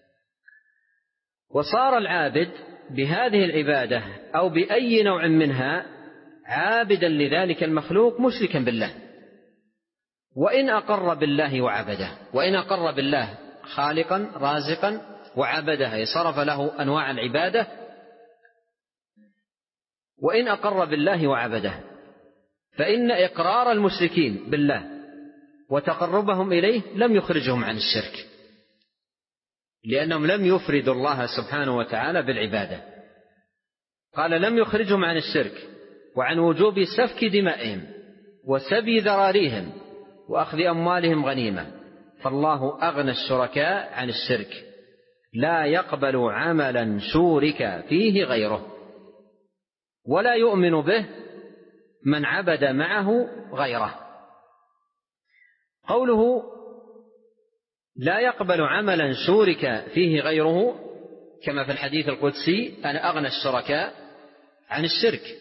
وصار العابد بهذه العبادة أو بأي نوع منها عابدا لذلك المخلوق مشركا بالله، وإن أقر بالله وعبده، وإن أقر بالله خالقا رازقا وعبده، أي صرف له أنواع العبادة، وإن أقر بالله وعبده، فإن إقرار المشركين بالله وتقربهم إليه لم يخرجهم عن الشرك، لأنهم لم يفردوا الله سبحانه وتعالى بالعبادة. قال لم يخرجهم عن الشرك وعن وجوب سفك دمائهم وسبي ذراريهم وأخذ أموالهم غنيمة، فالله أغنى الشركاء عن الشرك، لا يقبل عملا شورك فيه غيره، ولا يؤمن به من عبد معه غيره. قوله لا يقبل عملا شورك فيه غيره كما في الحديث القدسي: أنا أغنى الشركاء عن الشرك،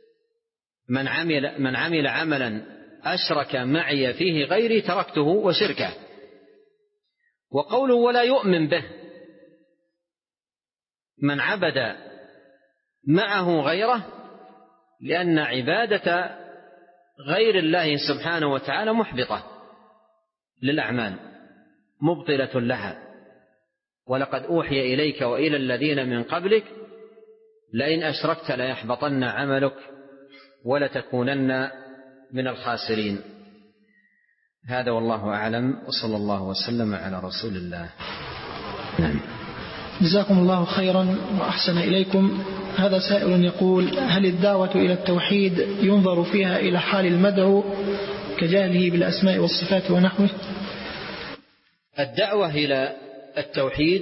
من عمل عملا أشرك معي فيه غيري تركته وشركه. وقوله ولا يؤمن به من عبد معه غيره، لأن عبادة غير الله سبحانه وتعالى محبطة للأعمال مبطلة لها. ولقد أوحي إليك وإلى الذين من قبلك لئن أشركت ليحبطن عملك ولتكونن من الخاسرين. هذا والله أعلم، وصلى الله وسلم على رسول الله. نعم. جزاكم الله خيرا وأحسن إليكم. هذا سائل يقول: هل الدعوة إلى التوحيد ينظر فيها إلى حال المدعو كجهله بالأسماء والصفات ونحوه؟ الدعوة إلى التوحيد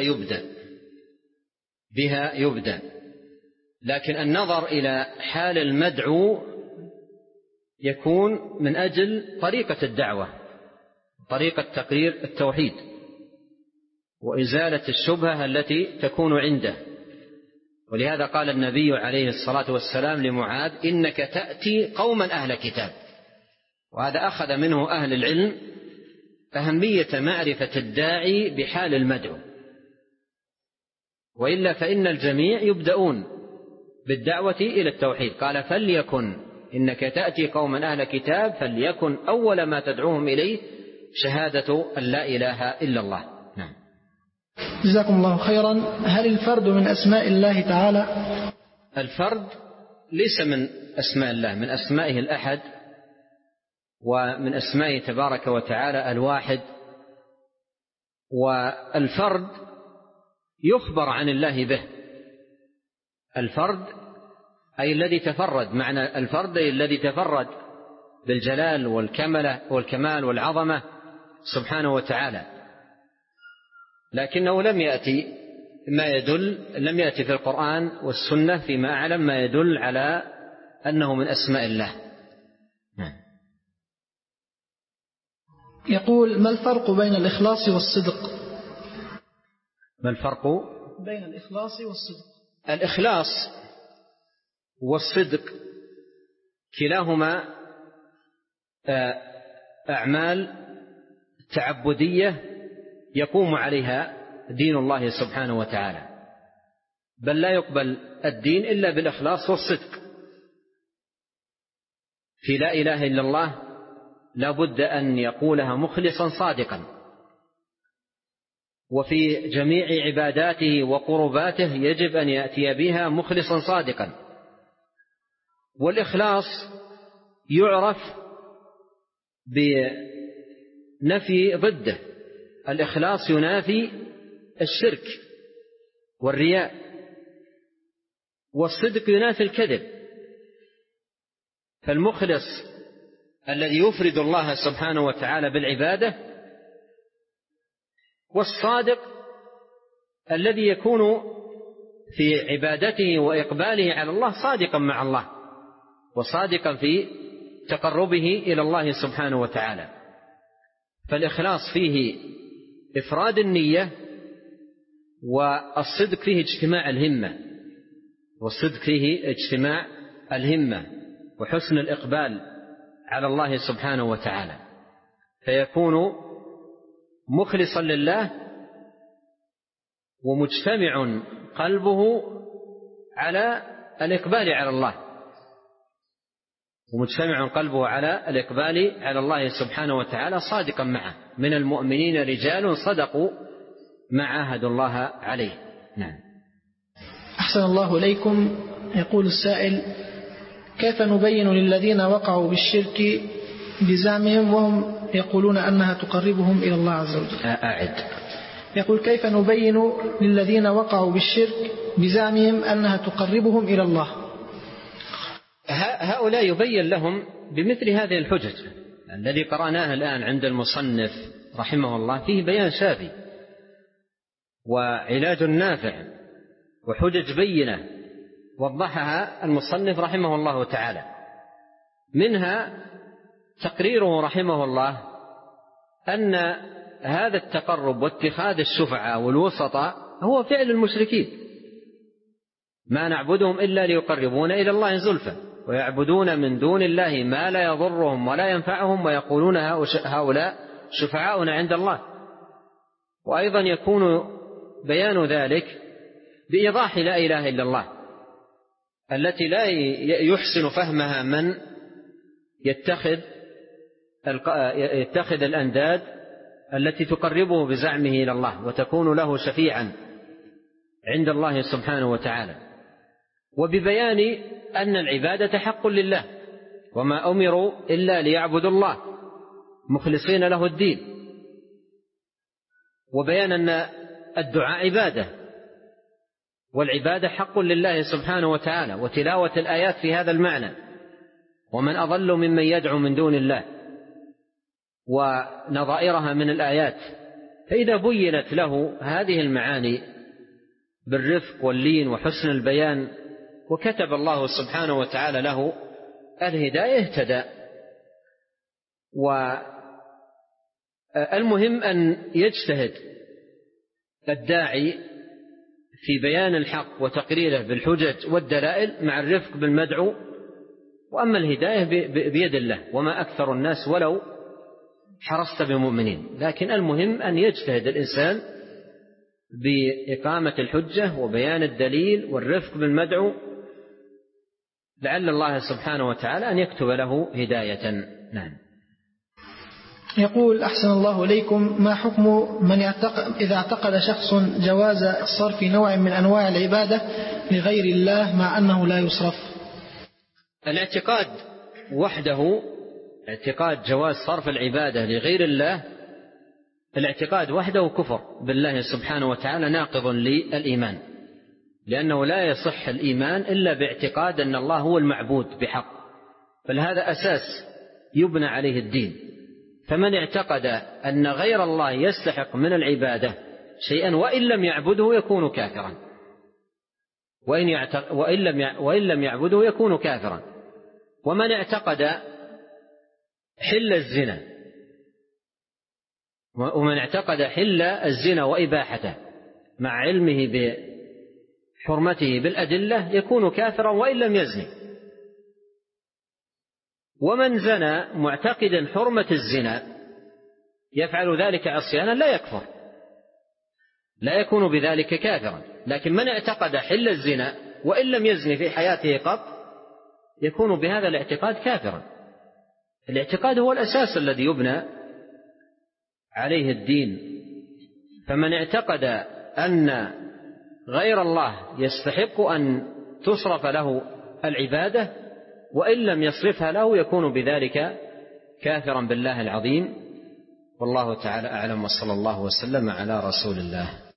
بها يبدأ، لكن النظر إلى حال المدعو يكون من أجل طريقة الدعوة، طريقة تقرير التوحيد وإزالة الشبهة التي تكون عنده. ولهذا قال النبي عليه الصلاة والسلام لمعاذ: إنك تأتي قوما أهل كتاب. وهذا أخذ منه أهل العلم أهمية معرفة الداعي بحال المدعو، وإلا فإن الجميع يبدأون بالدعوة إلى التوحيد. قال: فليكن إنك تأتي قوما أهل كتاب فليكن أول ما تدعوهم إليه شهادة أن لا إله إلا الله. نعم. جزاكم الله خيرا. هل الفرد من أسماء الله تعالى؟ الفرد ليس من أسماء الله، من أسمائه الأحد، ومن أسمائه تبارك وتعالى الواحد. والفرد يخبر عن الله به. الفرد أي الذي تفرد، معنى الفرد أي الذي تفرد بالجلال والكمال والعظمة سبحانه وتعالى، لكنه لم يأتي في القرآن والسنة فيما أعلم ما يدل على أنه من أسماء الله. يقول: ما الفرق بين الإخلاص والصدق؟ ما الفرق بين الإخلاص والصدق؟ الإخلاص والصدق كلاهما أعمال تعبدية يقوم عليها دين الله سبحانه وتعالى، بل لا يقبل الدين إلا بالإخلاص والصدق. في لا إله إلا الله لا بد أن يقولها مخلصا صادقا، وفي جميع عباداته وقرباته يجب أن يأتي بها مخلصا صادقا. والإخلاص يعرف بنفي ضده. الإخلاص ينافي الشرك والرياء، والصدق ينافي الكذب. فالمخلص الذي يفرد الله سبحانه وتعالى بالعبادة، والصادق الذي يكون في عبادته وإقباله على الله صادقا مع الله، وصادقا في تقربه إلى الله سبحانه وتعالى. فالإخلاص فيه إفراد النية، والصدق فيه اجتماع الهمة وحسن الإقبال على الله سبحانه وتعالى، فيكون مخلصا لله ومجتمع قلبه على الإقبال على الله سبحانه وتعالى صادقا معه. من المؤمنين رجال صدقوا ما عاهدوا الله عليه. نعم. أحسن الله إليكم. يقول السائل: كيف نبين للذين وقعوا بالشرك بزعمهم وهم يقولون أنها تقربهم إلى الله عز وجل؟ يقول: كيف نبين للذين وقعوا بالشرك بزعمهم أنها تقربهم إلى الله؟ هؤلاء يبين لهم بمثل هذه الحجج الذي قرأناها الآن عند المصنف رحمه الله، فيه بيان شافي وعلاج نافع وحجج بينة وضحها المصنف رحمه الله تعالى. منها تقريره رحمه الله أن هذا التقرب واتخاذ الشفعاء والوسطاء هو فعل المشركين، ما نعبدهم إلا ليقربون إلى الله زلفى ويعبدون من دون الله ما لا يضرهم ولا ينفعهم ويقولون هؤلاء شفعاؤنا عند الله. وأيضا يكون بيان ذلك بإيضاح لا إله إلا الله التي لا يحسن فهمها من يتخذ الأنداد التي تقربه بزعمه إلى الله وتكون له شفيعا عند الله سبحانه وتعالى، وببيان أن العبادة حق لله وما أمروا إلا ليعبدوا الله مخلصين له الدين، وبيان أن الدعاء عبادة والعبادة حق لله سبحانه وتعالى، وتلاوة الآيات في هذا المعنى: ومن أضل ممن يدعو من دون الله، ونظائرها من الآيات. فإذا بينت له هذه المعاني بالرفق واللين وحسن البيان وكتب الله سبحانه وتعالى له الهداية اهتدى. والمهم أن يجتهد الداعي في بيان الحق وتقريره بالحجج والدلائل مع الرفق بالمدعو، وأما الهداية بيد الله وما أكثر الناس ولو حرصت بمؤمنين. لكن المهم أن يجتهد الإنسان بإقامة الحجة وبيان الدليل والرفق بالمدعو، لعل الله سبحانه وتعالى أن يكتب له هداية. نعم. يقول: أحسن الله إليكم، ما حكم من إذا اعتقد شخص جواز صرف نوع من أنواع العبادة لغير الله مع أنه لا يصرف؟ الاعتقاد وحده، اعتقاد جواز صرف العبادة لغير الله، الاعتقاد وحده كفر بالله سبحانه وتعالى ناقض للإيمان، لأنه لا يصح الإيمان إلا باعتقاد أن الله هو المعبود بحق، فلهذا أساس يبنى عليه الدين. فمن اعتقد أن غير الله يستحق من العبادة شيئا وإن لم يعبده يكون كافرا، وإن لم يعبده يكون كافرا. ومن اعتقد حل الزنا، ومن اعتقد حل الزنا وإباحته مع علمه بحرمته بالأدلة يكون كافرا وإن لم يزني. ومن زنى معتقدا حرمة الزنا يفعل ذلك عصيانا لا يكفر، لا يكون بذلك كافرا. لكن من اعتقد حل الزنا وإن لم يزني في حياته قط يكون بهذا الاعتقاد كافرا. الاعتقاد هو الأساس الذي يبنى عليه الدين. فمن اعتقد أن غير الله يستحق أن تصرف له العبادة وإن لم يصرفها له يكون بذلك كافرا بالله العظيم. والله تعالى أعلم، وصلى الله وسلم على رسول الله.